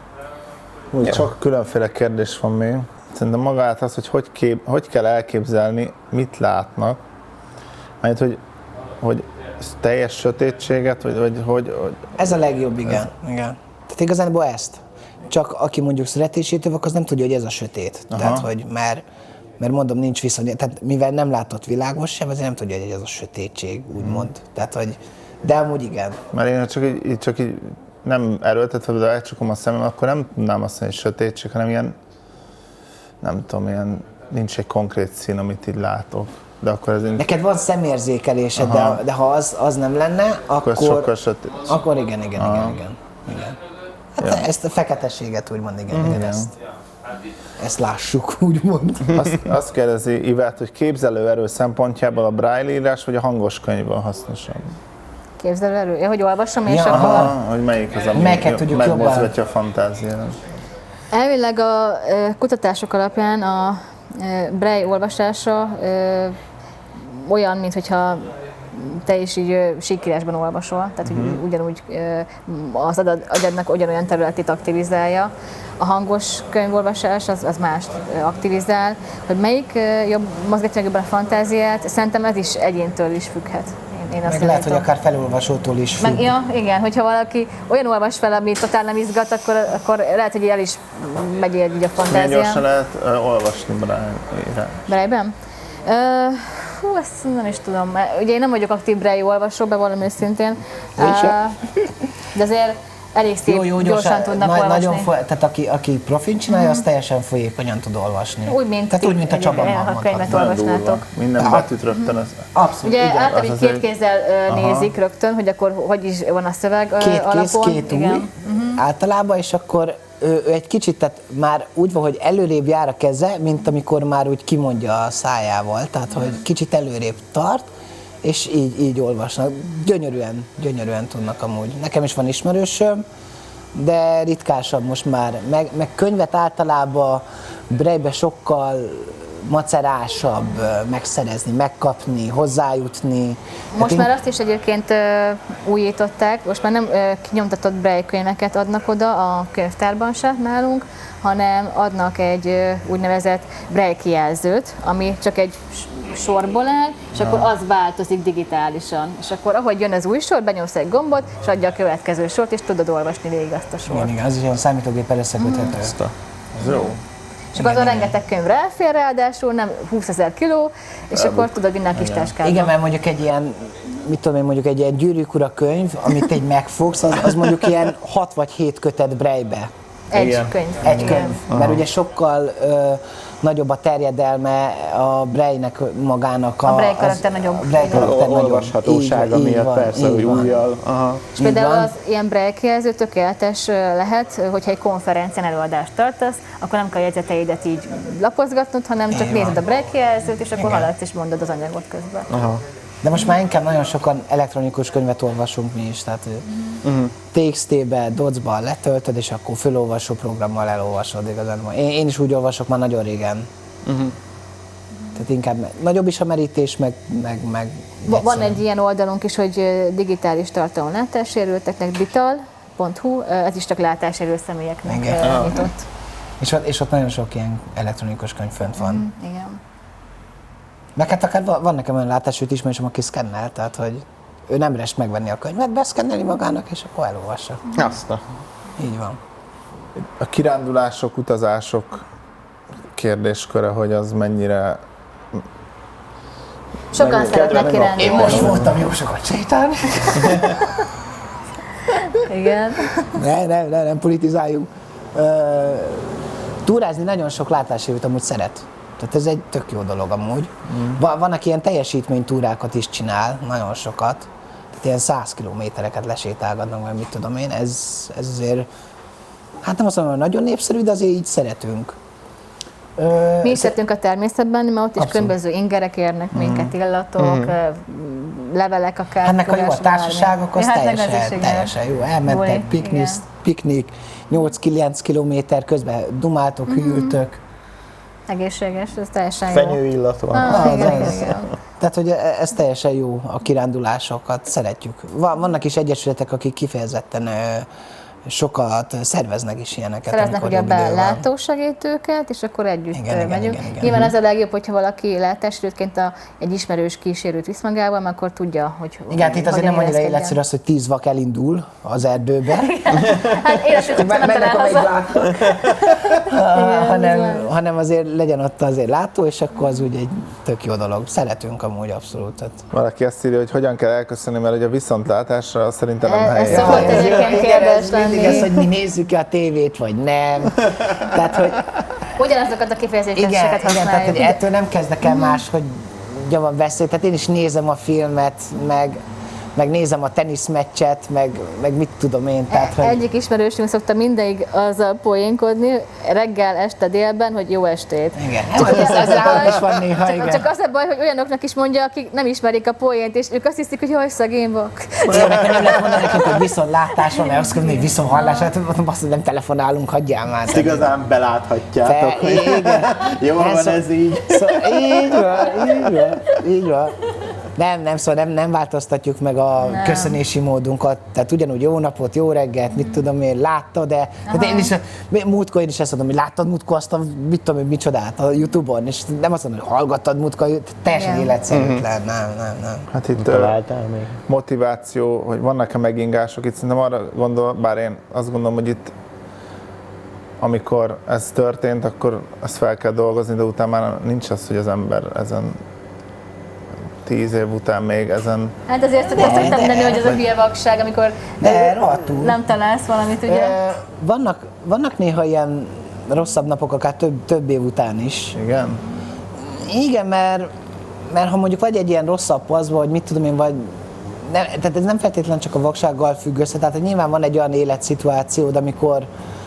Úgy sok különféle kérdés van még. Szerintem magát az, hogy hogy, kép, hogy kell elképzelni, mit látnak. Mert hogy, hogy teljes sötétséget, vagy, vagy hogy, hogy Ez a legjobb, igen. igen. Tehát igazából ezt. Csak aki mondjuk születésétől vak, az nem tudja, hogy ez a sötét. Aha. Tehát, hogy mert, mert mondom, nincs viszony. Tehát mivel nem látott világos sem, azért nem tudja, hogy ez a sötétség, úgymond. Tehát, hogy, de amúgy igen. mert én csak így, így, csak így nem erőltetve, de elcsukom a szemem, akkor nem tudnám azt mondani, hogy sötétség, hanem ilyen, nem tudom, ilyen, nincs egy konkrét szín, amit így látok. De akkor ez így, Neked van szemérzékelésed, de, de ha az, az nem lenne, akkor... akkor ez sokkal sötét. Akkor igen, igen, igen, igen. igen. Hát ja. Ezt a feketeséget úgymond, igen, igen, igen. Ezt, ezt lássuk, úgymond. Azt, azt kérdezi Ivát, hogy képzelőerő szempontjából a Braille írás vagy a hangos könyv van hasznosabb? Képzelő ja, hogy olvasom, és Ja, akkor... Aha, hogy melyik az, ami Melyiket tudjuk jobban? megmozgatja a fantáziát. Elvileg a ö, kutatások alapján a ö, Braille olvasása ö, olyan, mintha te is így ö, síkírásban olvasol, tehát uh-huh. hogy ugyanúgy ö, az adat, agyadnak ugyanolyan területét aktivizálja. A hangos könyvolvasás az, az mást ö, aktivizál. Hogy melyik ö, jobb, mozgatja meg jobban a fantáziát, szerintem ez is egyéntől is függhet. Én Én azt Meg lehet, hogy látom. akár felolvasótól is függ. Meg, ja, igen, hogyha valaki olyan olvas fel, ami totál nem izgat, akkor, akkor lehet, hogy el is megy így a Milyen fantázián. gyorsan lehet uh, olvasni Braille írás? Braille-ben? Uh, hú, ezt nem is tudom, mert ugye én nem vagyok aktív Braille olvasó, bevallom őszintén. Uh, de azért elég szép, Jó, jó, gyorsan, gyorsan, tudnak nagy, olvasni. nagyon foly, tehát aki, aki profin csinálja, az teljesen folyékonyan tud olvasni. Úgy, mint tehát úgy, mint a Csaba ha mondta. könyvet olvasnátok. Minden betűt rögtön az... Abszolút, Ugye igen. általában az így két azért- kézzel ö, nézik rögtön, hogy akkor hogy is van a szöveg ö, Két kéz, alapon. két Igen. új általában, és akkor ő, ő egy kicsit, tehát már úgy van, hogy előrébb jár a keze, mint amikor már úgy kimondja a szájával, tehát hogy kicsit előrébb tart, és így, így olvasnak. Gyönyörűen, gyönyörűen tudnak amúgy. Nekem is van ismerősöm, de ritkásabb most már. Meg, meg könyvet általában Braille-be sokkal macerásabb ö, megszerezni, megkapni, hozzájutni. Most Hát már azt is egyébként ö, újították, most már nem ö, kinyomtatott Braille könyveket adnak oda a könyvtárban se nálunk, hanem adnak egy ö, úgynevezett Braille kijelzőt, ami csak egy s- sorból áll, és akkor az változik digitálisan. És akkor ahogy jön az új sor, benyomsz egy gombot, és adja a következő sort, és tudod olvasni végig azt a sort. Igen, igen, az is ilyen számítógéppel összeköthető. Ez jó. És akkor azon rengeteg könyvre elfér ráadásul, nem húszezer kiló, és akkor tudod vinni a kis táskádba. Igen, mert mondjuk egy ilyen, mit tudom én, mondjuk egy ilyen Gyűrűk ura könyv, amit egy megfogsz, az, az mondjuk ilyen hat vagy hét kötet Braille-be. Egy Igen. könyv. Egy Igen. könyv. Mert ugye sokkal ö, nagyobb a terjedelme a Braille-nek magának. A Braille karakter az- nagyobb. A Braille karakter nagyobb. Olvashatósága Így- így miatt van, persze, így hogy van. újjal. Aha. És Így például van. az ilyen Braille kijelző tökéletes ö, lehet, hogyha egy konferencián előadást tartasz, akkor nem kell jegyzeteidet így lapozgatnod, hanem csak Így nézed van. a Braille kijelzőt, és akkor Igen. haladsz és mondod az anyagot közben. Aha. De most már inkább nagyon sokan elektronikus könyvet olvasunk mi is, tehát uh-huh. té iksz té-be, docba letöltöd, és akkor fölolvasó programmal elolvasod igazán. Én, én is úgy olvasok már nagyon régen. Uh-huh. Tehát inkább nagyobb is a merítés, meg, meg, meg Va- Van egyszerűbb. egy ilyen oldalunk is, hogy ö, digitális tartalom látássérülteknek, bital pont hu, ö, ez is csak látássérült személyeknek Igen. ö, nyitott. És ott, és ott nagyon sok ilyen elektronikus könyv fönt van. Igen. Meg hát akár va- van nekem olyan látásút ismerősöm, aki szkennel, tehát hogy ő nem rest megvenni a könyvet, beszkenneli magának, és akkor elolvassa. Azt a... Így van. A kirándulások, utazások kérdésköre, hogy az mennyire... Sokan Meg- szeretnek kedvelem, kirándulni. Én most voltam jó sokat sétálni. Igen. Ne, nem, nem, nem politizáljunk. Ö, túrázni nagyon sok látássérült amúgy szeret. Tehát ez egy tök jó dolog amúgy. Mm. Van, van, aki ilyen teljesítménytúrákat is csinál, nagyon sokat. Tehát ilyen száz kilométereket lesétálgatnak, vagy mit tudom én. Ez, ez azért, hát nem azt mondom, hogy nagyon népszerű, de azért így szeretünk. Ö, Mi is szeretünk a természetben, mert ott is Abszolút. különböző ingerek érnek minket, illatok, ö, levelek akár. Ennek a jó a tudás, bármi. társaságok, az Ja, hát meg teljesen, is, igen. teljesen jó. Elmentek, Buli, piknik, igen. piknik nyolc-kilenc kilométer, közben dumáltok, Mhm. hűltök. Egészséges, ez teljesen jó. Fenyő illat van. Ah, Az, igen, az. igen, igen. Tehát, hogy ez teljesen jó, a kirándulásokat szeretjük. Va- Vannak is egyesületek, akik kifejezetten ö, sokat szerveznek is ilyeneket. Szeretnek amikor ugye jobb be idő van. látósegítőket, és akkor együtt Igen, igen, igen, megyünk. igen, igen. Nyilván az a legjobb, hogyha valaki látássérültként a, egy ismerős kísérőt visz magával, mert akkor tudja, hogy Igen, hát itt azért nem hogyan annyira illeszkedjen. életszerű az, hogy tíz vak elindul az erdőbe, Hát életünk nem mennek, talál amelyik haza. látnak, hanem, hanem azért legyen ott azért látó, és akkor az úgy egy tök jó dolog. Szeretünk amúgy abszolút. Tehát. Valaki azt írja, hogy hogyan kell elköszönni, mert hogy a viszontlátásra szerintem nem Ez- ez helyes. szokott ez egyébként jó, igen, kérdés ez mindig lenni. ez, hogy mi nézzük-e a tévét, vagy nem. Tehát, hogy Ugyanazokat a igen, kifejezéseket igen, tehát használjuk. hogy ettől nem kezdek el más, hogy van beszél. Tehát én is nézem a filmet, meg, meg nézem a teniszmeccset, meg, meg mit tudom én. Tehát, hogy Egyik ismerősünk szokta mindig azzal poénkodni, reggel, este, délben, hogy jó estét. igen, ez, ez, ez nálam is van néha, Csak, igen. csak az a baj, hogy olyanoknak is mondja, akik nem ismerik a poént, és ők azt hiszik, hogy jaj, szegény vak. Olyan, nekem nem lehet mondani nekik, hogy viszontlátás van, mert azt mondom, hogy viszonthallás, hát azt nem telefonálunk, hagyjál már. Ezt igazán beláthatjátok, Te, hogy igen. jól van Ez- ez így. Szóval így van, így van, így van. Nem, nem, szóval nem, nem változtatjuk meg a Nem. köszönési módunkat, tehát ugyanúgy jó napot, jó reggelt, mit tudom én, láttad, de tehát én is, múltkor én is ezt mondom, hogy láttad múltkor azt a, mit tudom én, micsodát a Youtube-on, és nem azt mondom, hogy hallgattad múltkor, teljesen Igen. életszerűtlen, nem, nem, nem. Hát itt ö, Találtál még? motiváció, hogy vannak-e megingások, itt szerintem arra gondol, bár én azt gondolom, hogy itt amikor ez történt, akkor ezt fel kell dolgozni, de utána már nincs az, hogy az ember ezen tíz év után még ezen... Hát azért szokott De, szoktam de. menni, hogy ez a hülye vakság, amikor De rohadtul. nem találsz valamit, ugye? E, vannak, vannak néha ilyen rosszabb napok, akár több, több év után is. Igen? Igen, mert, mert ha mondjuk vagy egy ilyen rosszabb paszba, vagy mit tudom én, vagy nem, tehát ez nem feltétlenül csak a vaksággal függ össze, tehát hogy nyilván van egy olyan életszituációd, amikor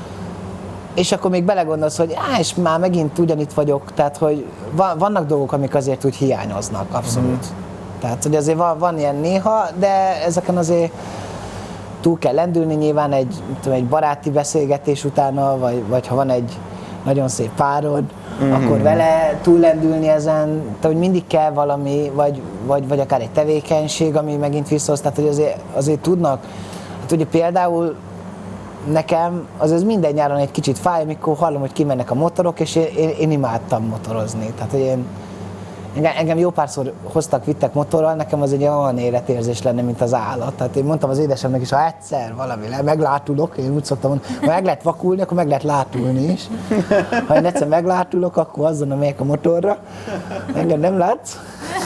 és akkor még belegondolsz, hogy á, és már megint ugyanitt vagyok, tehát hogy va- vannak dolgok, amik azért úgy hiányoznak, abszolút. Mm. Tehát, hogy azért van, van ilyen néha, de ezeken azért túl kell lendülni nyilván egy, tudom, egy baráti beszélgetés utána, vagy, vagy ha van egy nagyon szép párod, mm. akkor vele túl lendülni ezen, tehát hogy mindig kell valami, vagy, vagy, vagy akár egy tevékenység, ami megint visszahoz, tehát hogy azért, azért tudnak. Hát ugye például nekem az ez minden nyáron egy kicsit fáj, amikor hallom, hogy kimennek a motorok, és én, én, én imádtam motorozni. Tehát, hogy én, engem, engem jó párszor hoztak, vittek motorral, nekem az egy olyan életérzés lenne, mint az állat. Tehát én mondtam az édesemnek is, ha egyszer valami le, meglátulok, én úgy szoktam mondani, ha meg lehet vakulni, akkor meg lehet látulni is. Ha én egyszer meglátulok, akkor azon, amelyek a motorra. Engem nem látsz?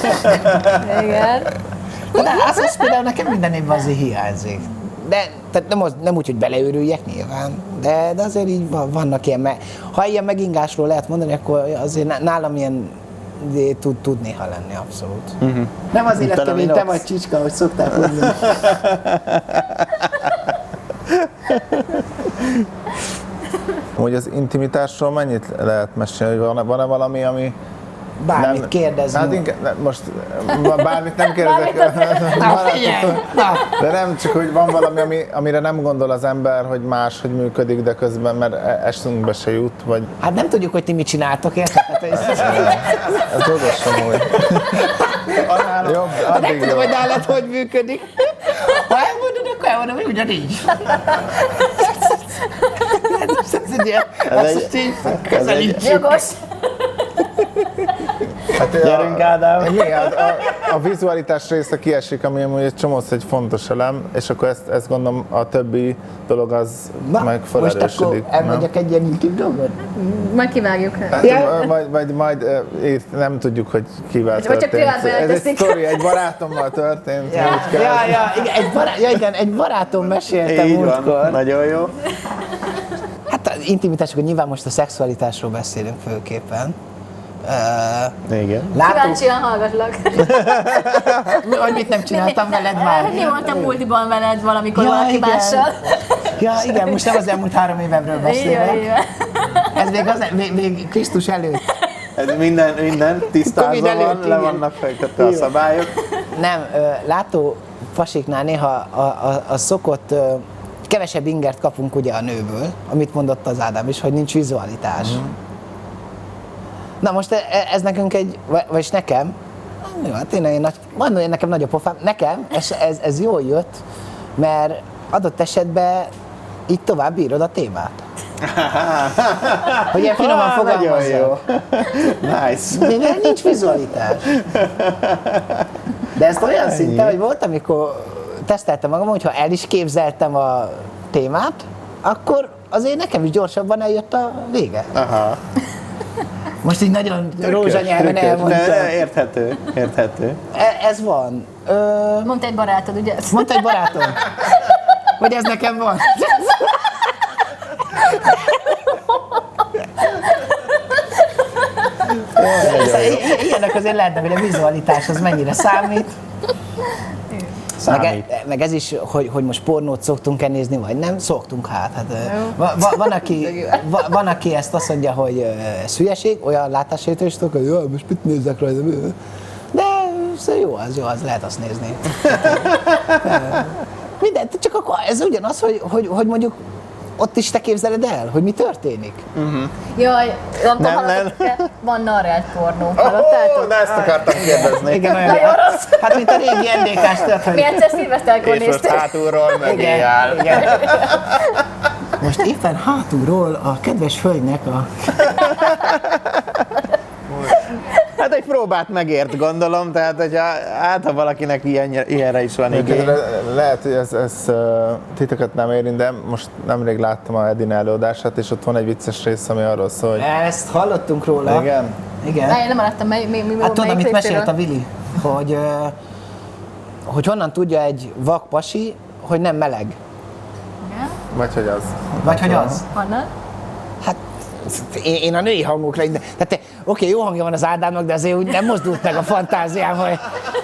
Igen. De az, az például nekem minden évben azért hiányzik. De tehát nem, az, nem úgy, hogy beleőrüljek nyilván, de, de azért így van, vannak ilyen, me- ha ilyen megingásról lehet mondani, akkor azért nálam ilyen tud, tud néha lenni, abszolút. Uh-huh. Nem az életem, mint te vagy csicska, hogy szokták mondani. Hogy az intimitásról mennyit lehet mesélni, hogy van-e, van-e valami, ami... Bármit nem, kérdezni. Hát inkább, nem, most bármit nem kérdezek. Na, figyelj! Na. De nem, csak hogy van valami, ami, amire nem gondol az ember, hogy máshogy működik, de közben mert eszünkbe se jut, vagy... Hát nem tudjuk, hogy ti mit csináltok, érted? Ez dolgosan úgy. Jobb, Nem addig tudom, jó. hogy nálad hogy működik. Ha elmondod, akkor elmondom, hogy ugyanígy. Ez egy ilyen, Ez ez egy- így ez egy- közelítsük. Jogos. Hát Gyerünk, Ádám! Mi, a, a, a vizualitás része kiesik, ami amúgy egy csomósz egy fontos elem, és akkor ezt, ezt gondolom a többi dolog az Na, meg most akkor felerősödik. elmegyek egy ilyen intim dolgot? Majd kivágjuk. Hát, Ja. majd, majd, majd eh, írt, nem tudjuk, hogy kivel Vagy csak történt. privátban Ez egy elteszik. sztori, egy barátommal történt. Ja, úgy kell. ja, ja, igen, egy, bará, ja, igen, egy barátom mesélte Így van, múltkor. nagyon jó. Hát az intimitásokon nyilván most a szexualitásról beszélünk főképpen. Uh, Igen. látunk, Kíváncsian hallgatlak. hogy mit nem csináltam veled már. Mi voltam multiban veled valamikor Ja, valaki igen. mással? Ja, igen, most nem az elmúlt három évemről Igen, beszélek. igen. Ez még, az, még, még Krisztus előtt. Ez minden, minden tisztázva Covid van, előtt, le igen. vannak fektetve a szabályok. Nem, ö, látó pasiknál néha a, a, a szokott, ö, kevesebb ingert kapunk ugye a nőből, amit mondott az Ádám is, hogy nincs vizualitás. Mm. Na most e- ez nekünk egy, vagy- vagyis nekem, jó, hát én, én, nagy, mondom, én nekem nagy a pofám, nekem ez, ez, ez jól jött, mert adott esetben így tovább bírod a témát. Hogy ilyen finoman Ah, nagyon fogalmazzak. jó. Nice. Mivel nincs vizualitás. De ezt olyan szinten, hogy volt, amikor teszteltem magam, hogyha el is képzeltem a témát, akkor azért nekem is gyorsabban eljött a vége. Aha. Most így nagyon rózsanyelven Trükkös, de- elmondtam. de Érthető, érthető. E- Ez van. Ö, Mondta egy barátod, ugye? mondta egy barátom, hogy ez nekem van. Szóval i- i- ilyenek azért lehetnek, hogy a vizualitás az mennyire számít. Meg, Számít. e- meg ez is, hogy, hogy most pornót szoktunk-e nézni, vagy nem, szoktunk hát. hát ö, va, va, van, aki, va, van, aki ezt azt mondja, hogy ö, ez hülyeség, olyan látásértősök, hogy jó, most mit nézzek rajta. De szóval jó, az jó, az lehet azt nézni. Mindent, csak akkor ez ugyanaz, hogy, hogy, hogy mondjuk ott is te képzeled el, hogy mi történik? Jaj, nem, Nem, hallottátok, van narrált pornó. Ó, Hallottátok? de ezt akartam kérdezni. Igen, olyan. Nagyon rossz. Hát, mint a régi en dé ká-s tört, hogy... Mi egyszer szilveszterkor És most néztük. hátulról mögé Igen, áll. igen. Most éppen hátulról a kedves hölgynek a... Hát egy próbát megért, gondolom, tehát hogyha hát ha valakinek ilyen, ilyenre is van igény. Le, lehet, hogy ez, ez uh, titeket nem érint, de most nemrég láttam a Edina előadását, és ott van egy vicces rész, ami arról szól, hogy... Ezt hallottunk róla. Igen? Igen. Én nem láttam, mi, mi, mi, Hát tudod, amit részéről? mesélt a Vili, hogy, ö, hogy honnan tudja egy vak pasi, hogy nem meleg. Igen? Vagy hogy az. Vagy hogy az. Honnan? Hát én, én a női hangokra, de, tehát te, oké, jó hangja van az Ádámnak, de azért úgy nem mozdult meg a fantáziám, hogy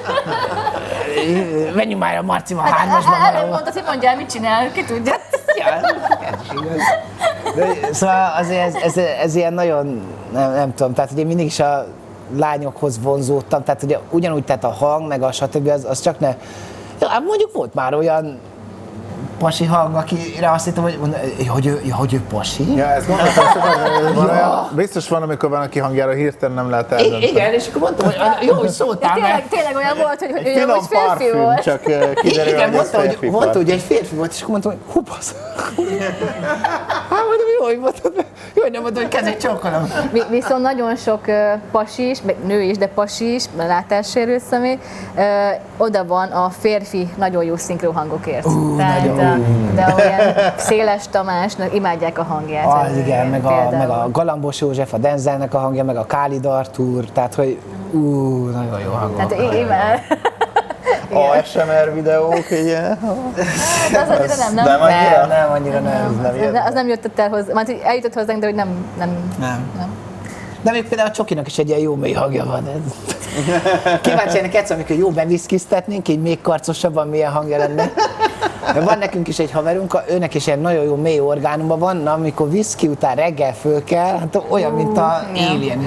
menjünk már a Marcival hármasban. Hát, valahol. mondtad, hogy mondjál, mit csinál, ki tudja. Ja, ez is igaz. De, szóval azért ez, ez, ez ilyen nagyon, nem, nem tudom, tehát hogy én mindig is a lányokhoz vonzódtam, tehát ugye ugyanúgy, tehát a hang, meg a stb. Az, az csak ne... Ja, hát mondjuk volt már olyan pasi hang, akire azt hittem, hogy, hogy, hogy, ő, hogy ő pasi. Ja, ezt gondoltam sokat, van olyan, biztos van, amikor van, aki hangjára hirtelen nem lehet I- eldönteni. igen, és akkor mondtam, hogy jó, hogy És szóltál, tényleg, mert... tényleg olyan volt, hogy, hogy, Finom hogy férfi parfüm, volt. csak uh, kiderül, Igen, hogy ez mondta, hogy, férfi mondta, parfüm. hogy egy férfi volt, és akkor mondtam, hogy hú, basz. Hát mondom, jó, hogy mondtad, jó, hogy nem mondtam, hogy kezét csókolom. Vi- Viszont nagyon sok ö, pasi is, meg nő is, de pasi is, látássérült személy, ö, oda van a férfi nagyon jó szinkrohangokért. Ú, Tehát, nagyon. a, de olyan Széles Tamásnak imádják a hangját. Ah, Ö, igen, meg a, például. meg a Galambos József, a Denzelnek a hangja, meg a Khalid Arthur, tehát hogy ú, nagyon jó hangok. Tehát i- imád. á es em er videók, ilyen. De az annyira nem, nem? Nem annyira? Nem, nem, annyira nem. nem ilyen. Az nem jött el hozzá, mert eljutott hozzánk, de hogy nem, nem, Nem. nem. De még például a Csokinak is egy ilyen jó mély hangja van. Kíváncsi ennek egyszer, amikor jó beviszkiztetnénk, így még karcosabban milyen hangja lenne. De van nekünk is egy haverunk, őnek is egy nagyon jó mély orgánuma van, na, amikor viszki után reggel föl kell, hát olyan, mint a Alien.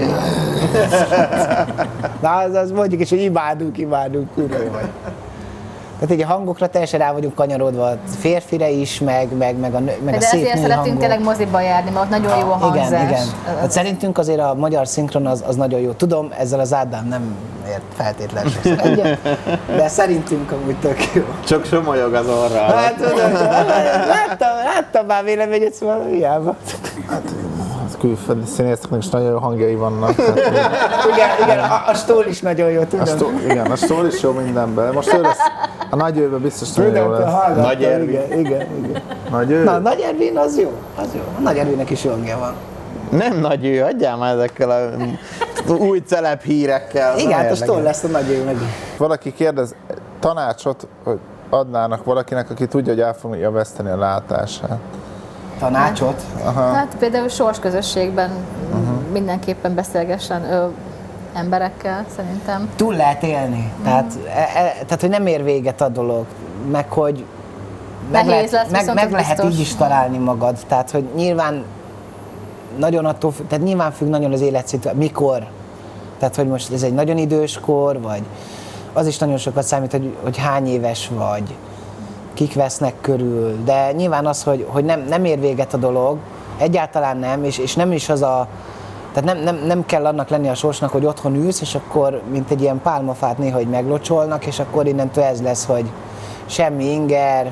Na, az, az mondjuk is, hogy imádunk, imádunk, kurva jó vagy. Tehát így a hangokra teljesen rá vagyunk kanyarodva, a férfire is, meg, meg, meg a, nő, meg De a szép ezért női szeretünk hangok. tényleg moziba járni, mert ott nagyon jó a hangzás. Igen, igen. Az- Hát szerintünk azért a magyar szinkron az, az nagyon jó. Tudom, ezzel az Ádám nem ért feltétlenül sokszor egyet, de szerintünk amúgy tök jó. Csak somolyog az orra. Hát tudom, láttam, láttam már véleményet, szóval hiába. Az külföldi színészeknek is nagyon jó hangjai vannak. Tehát, Igen, igen, a, a stól is nagyon jó, a tudom. stó, igen, a stól is jó mindenben. Most ő lesz, a nagy őben biztos nagyon jó Tudom, lesz. hallgattam, Nagy Ervin. igen, igen, igen. Nagy ő? Na, Nagy Ervin az jó, az jó. A Nagy Ervinnek is jó hangja van. Nem nagy ő, adjál már ezekkel a új celeb hírekkel. Igen, hát a Nem stól érdekel. lesz a Nagy ő meg. Valaki kérdez tanácsot, hogy adnának valakinek, aki tudja, hogy el fogja veszteni a látását. Tanácsot. Hát például sorsközösségben mindenképpen beszélgessen ö, emberekkel, szerintem. Túl lehet élni. Tehát, e, e, tehát, hogy nem ér véget a dolog, meg hogy meg Nehéz lehet, lesz, meg, viszont meg az lehet biztos. így is találni magad. Tehát, hogy nyilván nagyon attól függ, tehát nyilván függ nagyon az életszituáció, mikor. Tehát, hogy most ez egy nagyon idős kor, vagy az is nagyon sokat számít, hogy, hogy hány éves vagy, kik vesznek körül, de nyilván az, hogy, hogy nem, nem ér véget a dolog, egyáltalán nem, és, és nem is az a, tehát nem, nem, nem kell annak lenni a sorsnak, hogy otthon ülsz, és akkor, mint egy ilyen pálmafát néha, hogy meglocsolnak, és akkor innentől ez lesz, hogy semmi inger,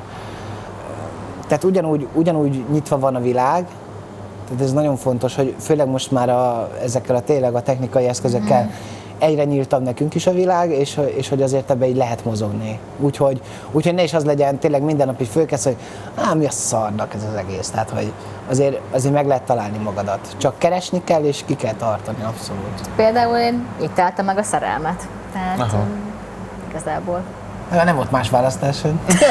tehát ugyanúgy, ugyanúgy nyitva van a világ, tehát ez nagyon fontos, hogy főleg most már a, ezekkel a tényleg a technikai eszközökkel egyre nyíltabb nekünk is a világ, és, és hogy azért ebbe így lehet mozogni. Úgyhogy, úgyhogy ne is az legyen, tényleg minden nap így fölkezd, hogy á, mi a szarnak ez az egész. Tehát, hogy azért, azért meg lehet találni magadat. Csak keresni kell, és ki kell tartani, abszolút. Például én így találtam meg a szerelmet. Tehát Aha. ö, igazából. Ja, nem volt más választásod.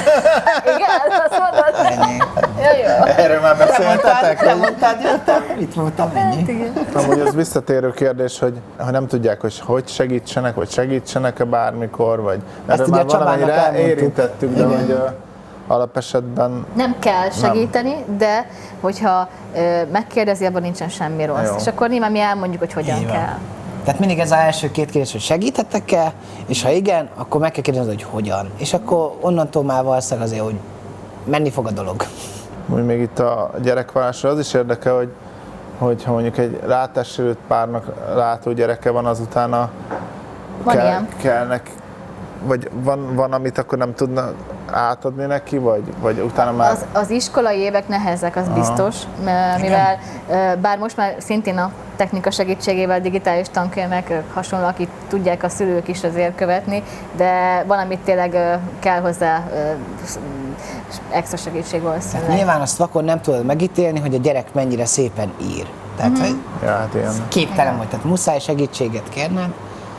Igen, azt mondod? Ennyi. Ja, jó. Erről már beszéltetek? Nem mondtad, jöttem, itt voltam, ennyi. Igen. Amúgy az visszatérő kérdés, hogy, hogy nem tudják, hogy hogy segítsenek, vagy segítsenek-e bármikor, vagy erről ugye már a Csabának valamennyire elmondtuk. érintettük, de Igen. hogy ö, alapesetben Nem kell segíteni, de hogyha ö, megkérdezi, abban nincsen semmi rossz. Jó. És akkor nyilván mi elmondjuk, hogy hogyan Így van. kell. Tehát mindig ez az első két kérdés, hogy segíthetek-e, és ha igen, akkor meg kell kérdezni, hogy hogyan. És akkor onnantól már valószínűleg azért, hogy menni fog a dolog. Úgy még itt a gyerekvállalásra az is érdekel, hogy hogyha mondjuk egy látássérült párnak látó gyereke van, azután a Van kell, ilyen. kellnek, vagy van, van, amit akkor nem tudna átadni neki, vagy, vagy utána már... Az, az iskolai évek nehezek, az biztos, m- mivel ö, bár most már szintén a technika segítségével digitális tankönyvek ö, hasonló, akik tudják a szülők is azért követni, de valamit tényleg ö, kell hozzá ö, sz- extra segítség valószínűleg. Nyilván azt vakon nem tudod megítélni, hogy a gyerek mennyire szépen ír. Tehát, hogy Ja, hát ilyen. képtelen vagy, tehát muszáj segítséget kérned.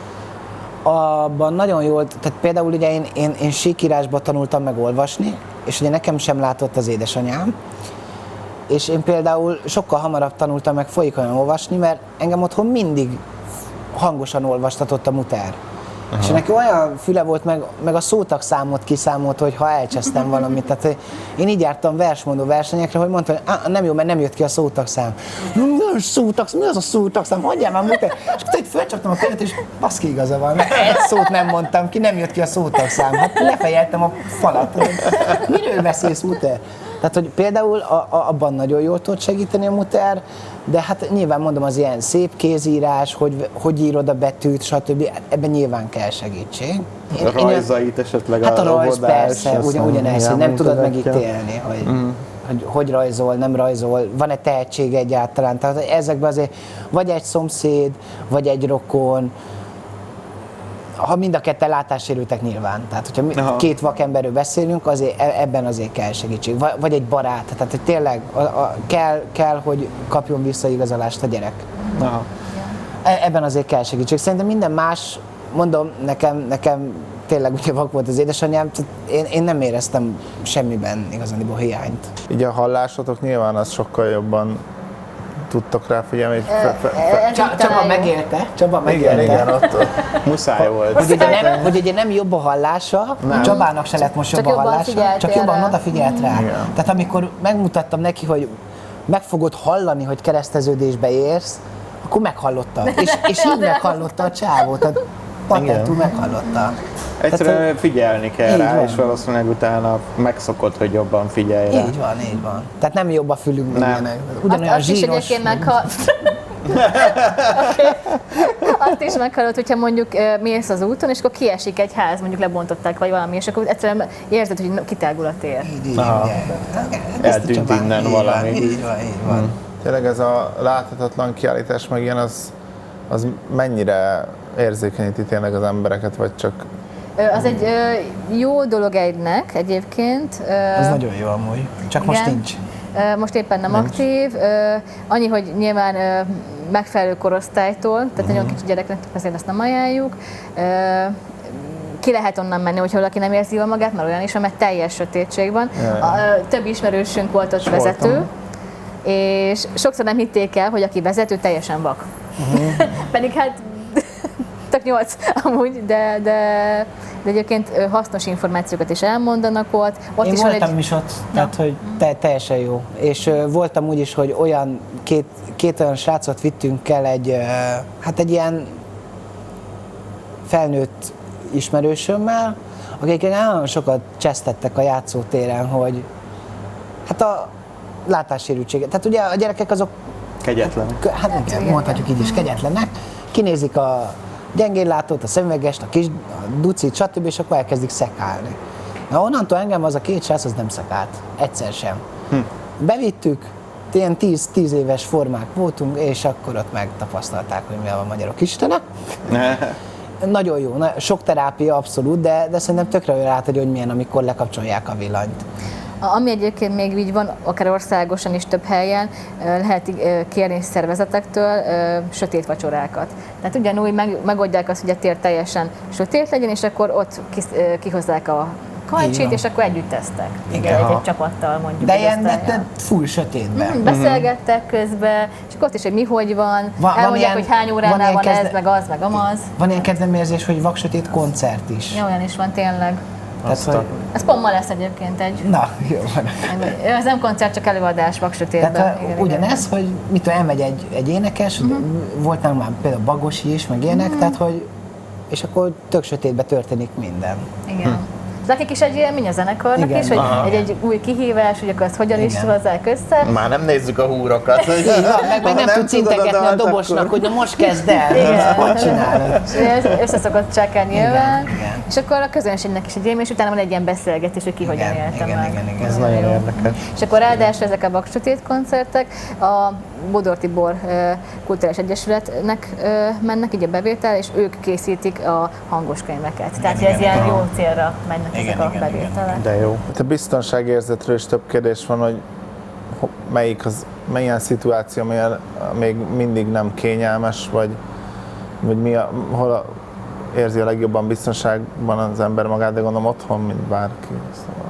Abban nagyon jól, tehát például ugye én, én, én síkírásba tanultam meg olvasni, és ugye nekem sem látott az édesanyám, és én például sokkal hamarabb tanultam meg folyékonyan olvasni, mert engem otthon mindig hangosan olvastatott a muter. Aha. És neki olyan füle volt, meg, meg a szótagszámot kiszámolt, hogy ha elcsesztem valamit. Tehát hogy én így jártam versmondó versenyekre, hogy mondtam, hogy ah, nem jó, mert nem jött ki a szótagszám. Mi szótagszám? Mi az a szótagszám? Hagyjál már muter! És akkor így fölcsaptam a könyvet, és baszki igaza van. Egy szót nem mondtam ki, nem jött ki a szótagszám. Hát lefejeltem a falat. Miről beszélsz, muter? Tehát, hogy például a, a, abban nagyon jól tud segíteni a muter, de hát nyilván mondom, az ilyen szép kézírás, hogy, hogy írod a betűt, stb. Ebben nyilván kell segítség. A rajzait esetleg hát a, a rajz óvodás, persze, azt ugyan, nem ugyanez, hogy nem tudod elmutatja. megítélni, hogy, mm. hogy hogy rajzol, nem rajzol, van-e tehetség egyáltalán. Tehát ezekben azért vagy egy szomszéd, vagy egy rokon, ha mind a ketten látássérültek nyilván, tehát hogyha mi, két vakemberről beszélünk, azért ebben azért kell segítség, vagy egy barát, tehát hogy tényleg a, a, kell, kell, hogy kapjon visszaigazolást a gyerek. Aha. E, ebben azért kell segítség. Szerintem minden más, mondom, nekem, nekem tényleg ugye vak volt az édesanyám, én, én nem éreztem semmiben igazániból hiányt. Így a hallásotok nyilván az sokkal jobban tudtok rá figyelni. Fe, fe, fe. Csaba megélte, Csaba megélte. Igen, igen, ott, ott. Muszáj volt. Hogy ugye, nem, hogy ugye nem jobb a hallása, nem. Csabának se lett most jobb Csak a jobban hallása, figyeltél csak jobban rá. odafigyelt rá. Igen. Tehát amikor megmutattam neki, hogy meg fogod hallani, hogy kereszteződésbe érsz, akkor meghallotta. És, és így meghallotta a csávót, tehát patentú meghallotta. Egyszerűen Tehát, figyelni kell rá, van. és valószínűleg utána megszokod, hogy jobban figyelj rá. Így van, így van. Tehát nem jobb a fülünk, Nem. ilyenek. Ugyanolyan azt, azt is zsíros. egyébként megha... okay. Azt is meghallod, hogyha mondjuk uh, mész az úton, és akkor kiesik egy ház, mondjuk lebontották, vagy valami, és akkor egyszerűen érzed, hogy kitágul a tér. Így, így, Aha. ugye. Eltűnt innen így valami. Van, így van, így van. Tényleg ez a láthatatlan kiállítás meg ilyen, az, az mennyire érzékenyíti tényleg az embereket, vagy csak... Ö, Az egy ö, jó dolog egynek egyébként. Ö, Ez nagyon jó amúgy, csak most igen. nincs. Ö, Most éppen nem nincs. aktív. Ö, Annyi, hogy nyilván ö, megfelelő korosztálytól, tehát uh-huh. nagyon kicsi gyereknek azért ezt nem ajánljuk. Ö, Ki lehet onnan menni, hogyha valaki nem érzi jól magát, mert olyan is, mert teljes sötétség van. Jaj. A, ö, több ismerősünk volt ott vezető, voltam. és sokszor nem hitték el, hogy aki vezető, teljesen vak. Uh-huh. Pedig hát tök nyolc amúgy, de, de, de egyébként ö, hasznos információkat is elmondanak ott. ott Én is van voltam egy... is ott, tehát hogy te, teljesen jó. És uh, voltam úgy is, hogy olyan két, két olyan srácot vittünk el egy, uh, hát egy ilyen felnőtt ismerősömmel, akik nagyon sokat csesztettek a játszótéren, hogy hát a látássérültséget. Tehát ugye a gyerekek azok, Kegyetlen. hát igen, mondhatjuk így is, kegyetlenek, kinézik a gyengénlátót, a szemüvegest, a kis a ducit, stb. És akkor elkezdik szekálni. Na onnantól engem az a két srác az nem szekált. Egyszer sem. Hm. Bevittük, ilyen tíz, tíz éves formák voltunk, és akkor ott megtapasztalták, hogy mi a magyarok istene. Nagyon jó, na, sok terápia abszolút, de, de szerintem tökre olyan át, hogy milyen, amikor lekapcsolják a villanyt. Ami egyébként még így van, akár országosan is több helyen, lehet kérni szervezetektől sötét vacsorákat. Tehát ugyanúgy meg, megoldják azt, hogy a tér teljesen sötét legyen, és akkor ott kihozzák a kajcsit, és akkor együtt tesztek. Igen, egy, ha. egy csapattal mondjuk. De ilyen de, osztályon. de full sötétben. Mm, beszélgettek közben, és akkor ott is, hogy mi hogy van, Van- van elmondják, ilyen- hogy hány van óránál ilyen van, kezde- ez, meg az, meg amaz. Van ilyen kezdeményezés, hogy vaksötét koncert is. Ja, olyan is van tényleg. Tehát, hogy, Ez pont ma lesz egyébként egy. na, jó van. Ez nem koncert, csak előadás vaksötétben. Tehát Igen, ha, ugyanez, hogy mit tudom, elmegy egy, egy énekes, uh-huh. volt nálunk már például Bagosi is, meg ilyenek, uh-huh. tehát hogy, és akkor tök sötétben történik minden. Igen. Nekik is egy ilyen mini zenekarnak Igen. is, hogy Aha. egy, egy új kihívás, hogy akkor ezt hogyan is Igen. hozzák össze. Már nem nézzük a húrokat. Így van, meg, meg Ha nem tudsz tudod integetni a dalt, dobosnak, akkor- hogy na most kezd el, Igen. hogy csinálod. És ez összeszokottság kell nyilván, Igen, igen. és akkor a közönségnek is egy élmény, és utána van egy ilyen beszélgetés, hogy ki hogyan Igen, élte igen, meg. igen, igen. Ez Ez nagyon jó. érdekes. És akkor ráadásul ezek a Vak Sötét koncertek a Bodor Tibor ö, Kulturális Egyesületnek ö, mennek, így a bevétel, és ők készítik a hangos könyveket. Tehát igen, ez ilyen igen. jó célra mennek Igen, ezek a igen, igen, bevételek. De jó. Hát a biztonságérzetről is több kérdés van, hogy ho- melyik az, milyen szituáció, milyen még mindig nem kényelmes, vagy, vagy mi a, hol a, érzi a legjobban biztonságban az ember magát, de gondolom otthon, mint bárki. Szóval.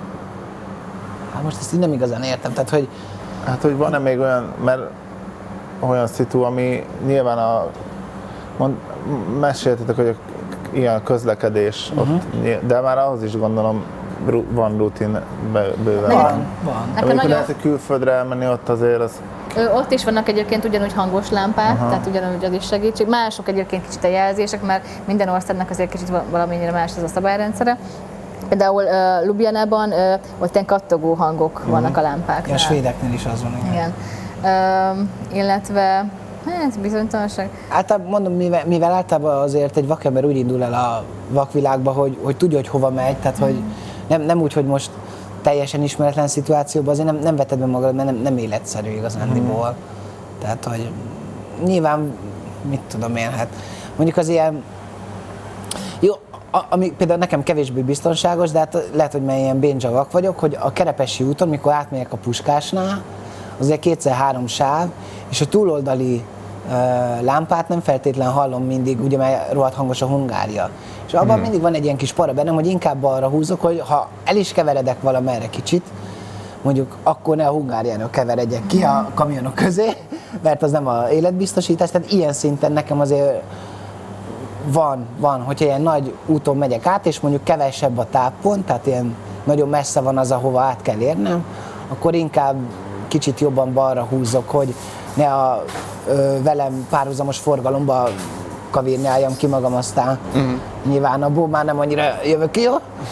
Hát most ezt így nem igazán értem, tehát hogy Hát, hogy van-e még olyan, mert olyan szitu, ami nyilván a, mond, meséltetek, hogy a, ilyen közlekedés, uh-huh. ott, ny- de már ahhoz is gondolom ru, van rutin be, bőven. Nekem- van, van. Nekem Amikor nagyon, lehet, hogy külföldre elmenni, ott azért az ö, ott is vannak egyébként ugyanúgy hangos lámpák, Aha. tehát ugyanúgy az is segítség. Mások egyébként kicsit a jelzések, mert minden országnak azért kicsit val- valamennyire más az a szabályrendszere. Például uh, Ljubljanában uh, ott ilyen kattogó hangok uh-huh. vannak a lámpáknál. A svédeknél is az van, igen. Igen. Üm, illetve, hát bizonytalanság. Általában mondom, mivel, mivel általában azért egy vakember úgy indul el a vakvilágba, hogy, hogy tudja, hogy hova megy, tehát hogy nem, nem úgy, hogy most teljesen ismeretlen szituációban, azért nem, nem veted be magad, mert nem, nem életszerű igazándiból. Tehát, hogy nyilván, mit tudom én, hát mondjuk az ilyen, jó, a, ami például nekem kevésbé biztonságos, de hát lehet, hogy mert ilyen bénzsa vak vagyok, hogy a Kerepesi úton, mikor átmegyek a Puskásnál, azért kétszer-három sáv, és a túloldali uh, lámpát nem feltétlen hallom mindig, ugye mert rohadt hangos a Hungária. És abban hmm. mindig van egy ilyen kis para bennem, hogy inkább arra húzok, hogy ha el is keveredek valamerre kicsit, mondjuk akkor ne a Hungáriának keveredjek ki a kamionok közé, mert az nem a életbiztosítás, tehát ilyen szinten nekem azért van, van, hogyha ilyen nagy úton megyek át, és mondjuk kevesebb a táppont, tehát ilyen nagyon messze van az, ahova át kell érnem, akkor inkább kicsit jobban balra húzok, hogy ne a ö, velem párhuzamos forgalomba kavírnyáljam ki magam, aztán uh-huh. nyilván abból már nem annyira jövök ki, jó?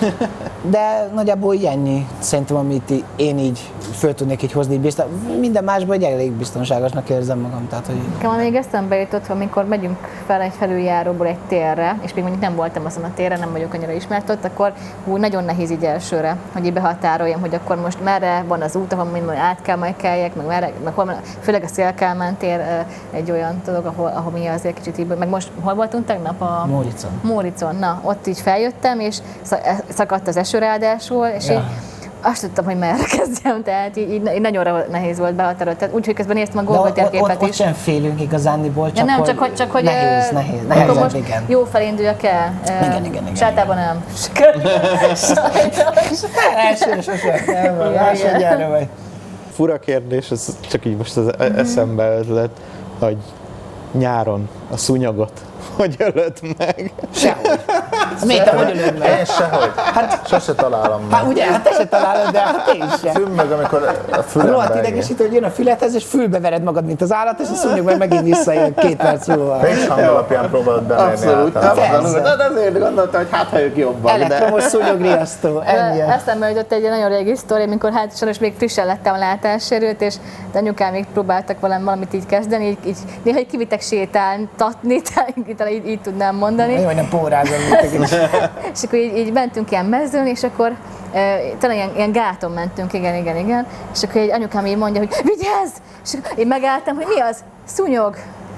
De nagyjából ennyi, szerintem, amit í- én így föl tudnék így hozni, így biztos, minden másban egy elég biztonságosnak érzem magam, tehát hogy... Nekem még eszembe jutott, amikor megyünk fel egy felüljáróból egy térre, és még mondjuk nem voltam azon a téren, nem vagyok annyira ismert ott, akkor hú, nagyon nehéz így elsőre, hogy így behatároljam, hogy akkor most merre van az út, ahol mind át kell majd kelljek, meg merre, meg hol van, főleg a Szél-Kálmán tér egy olyan dolog, ahol, ahol mi azért kicsit így, meg most hol voltunk tegnap? A Móricon. Móricon, na, ott így feljöttem, és szakadt az eső ráadásul, és Ja. így azt tudtam, hogy merre kezdjem, tehát így, így nagyon nehéz volt behatárolni. Tehát úgy, hogy közben néztem a De Google ott, ott, térképet ott, ott is. sem félünk igazándiból, csak, Ja, nem, hogy csak hogy, csak hogy nehéz, ö, nehéz, akkor nehezebb, most igen. jó felinduljak el. Ö, Igen, igen, igen, Sátában nem. Sajnos. Első sosem, nem van, Igen, másodjára igen. vagy. Fura kérdés, ez csak így most az eszembe ötlet, hogy nyáron a szúnyogot hogy ölöd meg? Sehogy. Miért, te hogy ölöd meg? Én sehogy. Hát sose találom meg. Hát ugye, hát te se találod, de hát én sem. Fümmög, amikor a fülembe Rohadt egész. idegesítő, hogy jön a fülethez, és fülbe vered magad, mint az állat, és a szúnyog meg megint visszajön két perc múlva. Pénz hang alapján próbálod bemérni Abszolút, általában. abszolút. De azért gondoltam, hogy hát ha ők jobbak, de... Elektromos szúnyogriasztó, ennyi. Eszembe jutott egy nagyon régi sztori, amikor hát sajnos még frissen lettem látássérült, és az anyukám még próbáltak valami, valamit így kezdeni, így, így néha így kivittek sétáltatni, talán így, így tudnám mondani. Jó, hogy nem pórázom. És akkor így, így mentünk ilyen mezőn, és akkor e, talán ilyen, ilyen gáton mentünk, igen, igen, igen. És akkor egy anyukám így mondja, hogy vigyázz! És akkor én megálltam, hogy mi az? Szúnyog!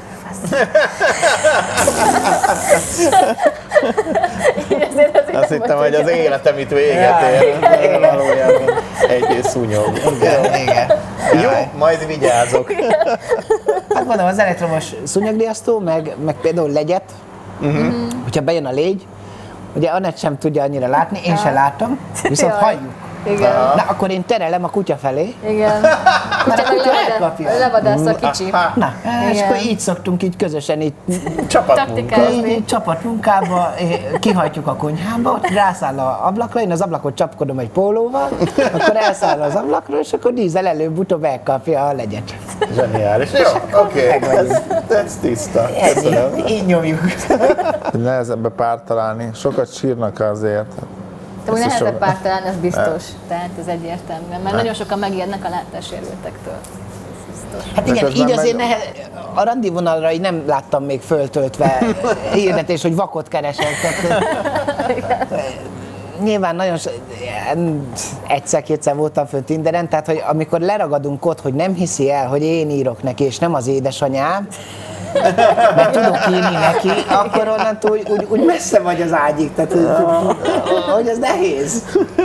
Azt hittem, hogy az életem itt véget ér. De valójában egy szúnyog. Igen, igen. Jó, majd vigyázok. Hát mondom, az elektromos szúnyogriasztó, meg, meg például legyet, uh-huh. hogyha bejön a légy, ugye Anett sem tudja annyira látni, én sem láttam, viszont Jaj. halljuk. Igen, Na, akkor én terelem a kutya felé, igen. mert a Kutya kutya meg elkapja. levadász a kicsi. Na, és Igen. akkor így szoktunk így közösen így, Csapatmunka. így, Taktikázni. így csapatmunkába, eh, kihajtjuk a konyhába, ott rászáll a ablakra, én az ablakot csapkodom egy pólóval, akkor elszáll az ablakra, és akkor dízel előbb-utóbb elkapja a legyet. Zseniális. Jó, oké, ez, ez tiszta. Köszönöm. Ennyi, így nyomjuk. Nehezebb párt találni. Sokat sírnak azért. De úgy Biztos, nehezebb hogy- párt talán, ez biztos. Tehát ez egyértelműen, mert nagyon sokan megijednek a látássérültektől. Hát De igen, közben így azért meg- nehe, a randi vonalra így nem láttam még föltöltve hirdetés, hogy vakot keresek. Tehát, nyilván nagyon so- egyszer-kétszer voltam föl Tinderen, tehát hogy amikor leragadunk ott, hogy nem hiszi el, hogy én írok neki, és nem az édesanyám, mert tudok írni neki, akkor onnantól úgy, úgy, úgy messze vagy az ágyig, tehát hogy, hogy ez nehéz.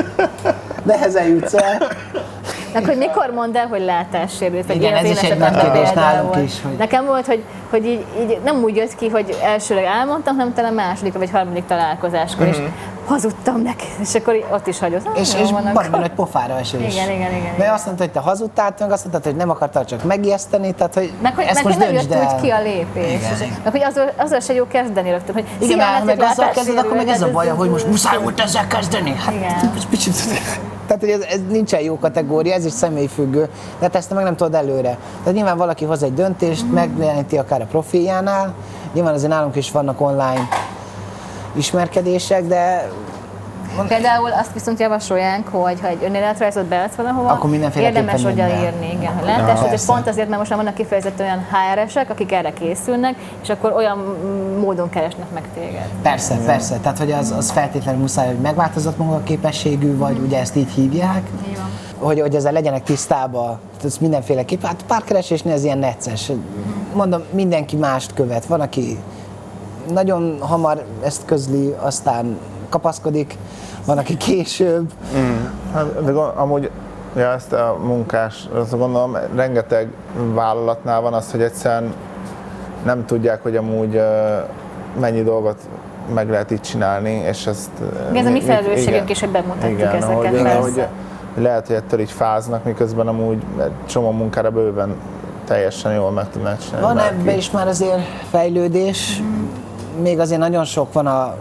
Nehezen jutsz el. Meg hogy mikor mondd el, hogy látássérült, vagy Igen, én az ez én is egy esetemben nagy kérdés például. nálunk is, hogy- Nekem volt, hogy, hogy így, így nem úgy jött ki, hogy elsőleg elmondtam, hanem talán második vagy harmadik találkozáskor, és hazudtam neki, és akkor így ott is hagyott. Ah, És, jó és van, akkor. baromi nagy pofára esés. Igen, igen, igen, Mert igen. azt mondta, hogy te hazudtál, meg azt mondtad, hogy nem akartál csak megijeszteni, tehát hogy Meg hogy, ezt meg, most hogy nem döntsd jött el. úgy ki a lépés. Igen, És, igen. meg hogy azzal, azzal se jó kezdeni rögtön, hogy Igen, szia, mert ha meg látok, azzal kezded, akkor meg ez a látássérült, baj, ez- hogy most muszáj volt ezzel kezdeni. Hát, Igen. ez picit, tehát, hogy ez, ez nincsen jó kategória, ez is személyfüggő, de hát ezt meg nem tudod előre. Tehát nyilván valaki hoz egy döntést, mm. megjelenti akár a profiljánál, nyilván azért nálunk is vannak online ismerkedések, de Például azt viszont javasolják, hogy ha egy önéletrajzot beadsz valahova, Akkor mindenféleképpen érdemes nyomd be. odaírni, igen, hogy látás, hogy ez persze. pont azért, mert most már vannak kifejezetten olyan há er esek, akik erre készülnek, és akkor olyan módon keresnek meg téged. persze, persze, tehát hogy az, az feltétlenül muszáj, hogy megváltozott munkaképességű vagy, ugye ezt így hívják. Így van. Hogy, hogy ezzel legyenek tisztában, ez mindenféleképpen. Hát párkeresésnél ez ilyen necces. Mondom, mindenki mást követ. Van, aki nagyon hamar ezt közli, aztán kapaszkodik, van, aki később. Hát, de gond- amúgy ja, ezt a munkás, azt gondolom, rengeteg vállalatnál van az, hogy egyszerűen nem tudják, hogy amúgy ö, mennyi dolgot meg lehet így csinálni, és ezt... ö, Igen, ez a mi mi- felelősségünk igen. is, hogy bemutatjuk Igen, ezeket, hogy, persze. hogy lehet, hogy ettől így fáznak, miközben amúgy egy csomó munkára bőven teljesen jól meg tudnak csinálni. Van bárki. ebbe is már azért fejlődés, még azért nagyon sok van a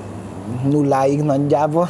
nulláig nagyjából,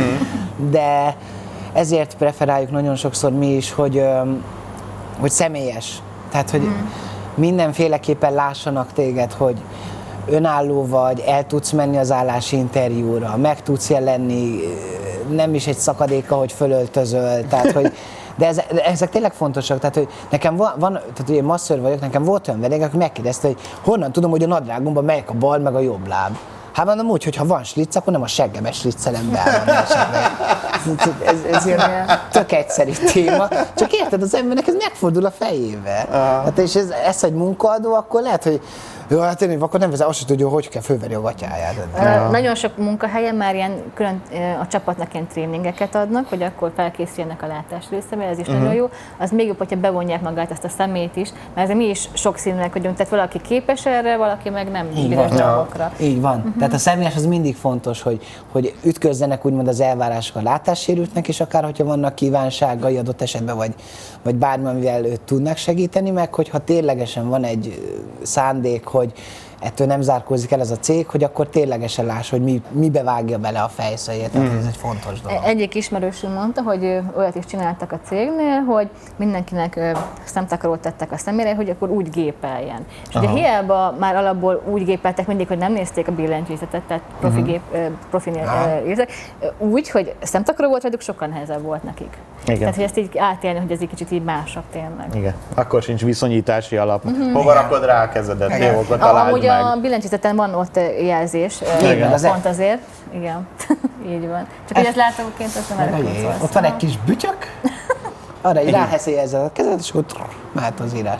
de ezért preferáljuk nagyon sokszor mi is, hogy, öm, hogy személyes. Tehát, hogy mindenféleképpen lássanak téged, hogy önálló vagy, el tudsz menni az állási interjúra, meg tudsz jelenni, nem is egy szakadék, ahogy fölöltözöl, tehát, hogy de ez, de ezek tényleg fontosak, tehát hogy nekem van, van tehát hogy én masször vagyok, nekem volt olyan vendég, aki megkérdezte, hogy honnan tudom, hogy a nadrágomban melyik a bal meg a jobb láb. Hát mondom úgy, hogy ha van slic, akkor nem a seggemet sliccelem be esetleg. Ez, ez ilyen tök egyszerű téma. Csak érted, az embernek ez megfordul a fejébe. Hát és ez, ez egy munkaadó, akkor lehet, hogy jó, hát én akkor nem vezet, azt sem tudja, hogy kell fölvenni a gatyáját. Ja. Nagyon sok munkahelyen már ilyen külön a csapatnak ilyen tréningeket adnak, hogy akkor felkészüljenek a látás részemre, ez is uh-huh. nagyon jó. Az még jobb, hogyha bevonják magát ezt a szemét is, mert ez mi is sokszínűek vagyunk, tehát valaki képes erre, valaki meg nem Így bizonyos van. dolgokra. Így van. Uh-huh. Tehát a személyes az mindig fontos, hogy, hogy ütközzenek úgymond az elvárások a látássérültnek, és akár hogyha vannak kívánságai adott esetben, vagy, vagy bármi, amivel őt tudnak segíteni, meg hogyha ténylegesen van egy szándék, hogy ettől nem zárkózik el ez a cég, hogy akkor ténylegesen láss, hogy mi, mibe vágja bele a fejszöjét, tehát ez egy fontos dolog. Egyik ismerősünk mondta, hogy ő, olyat is csináltak a cégnél, hogy mindenkinek ö, szemtakarót tettek a szemére, hogy akkor úgy gépeljen. És ugye hiába már alapból úgy gépeltek mindig, hogy nem nézték a billentyűzetet, tehát profi Mhm. gép, ö, profinél ö, érzek, úgy, hogy szemtakaró volt rajtuk, sokkal nehezebb volt nekik. Igen. Tehát, hogy ezt így átélni, hogy ez egy kicsit így másabb tényleg. Igen. Akkor sincs viszonyítási alap. Hova rakod rá a kezedet? Jó, akkor A, találd amúgy meg. a billentyűzeten van ott ö, jelzés, ö, Igen, az pont azért. Igen, így van. Csak hogy ezt látóként azt nem erre Jé, szólsz. ott van egy kis bütyök, arra így ráheszélyezed a kezedet, és akkor trrr, mehet az írás.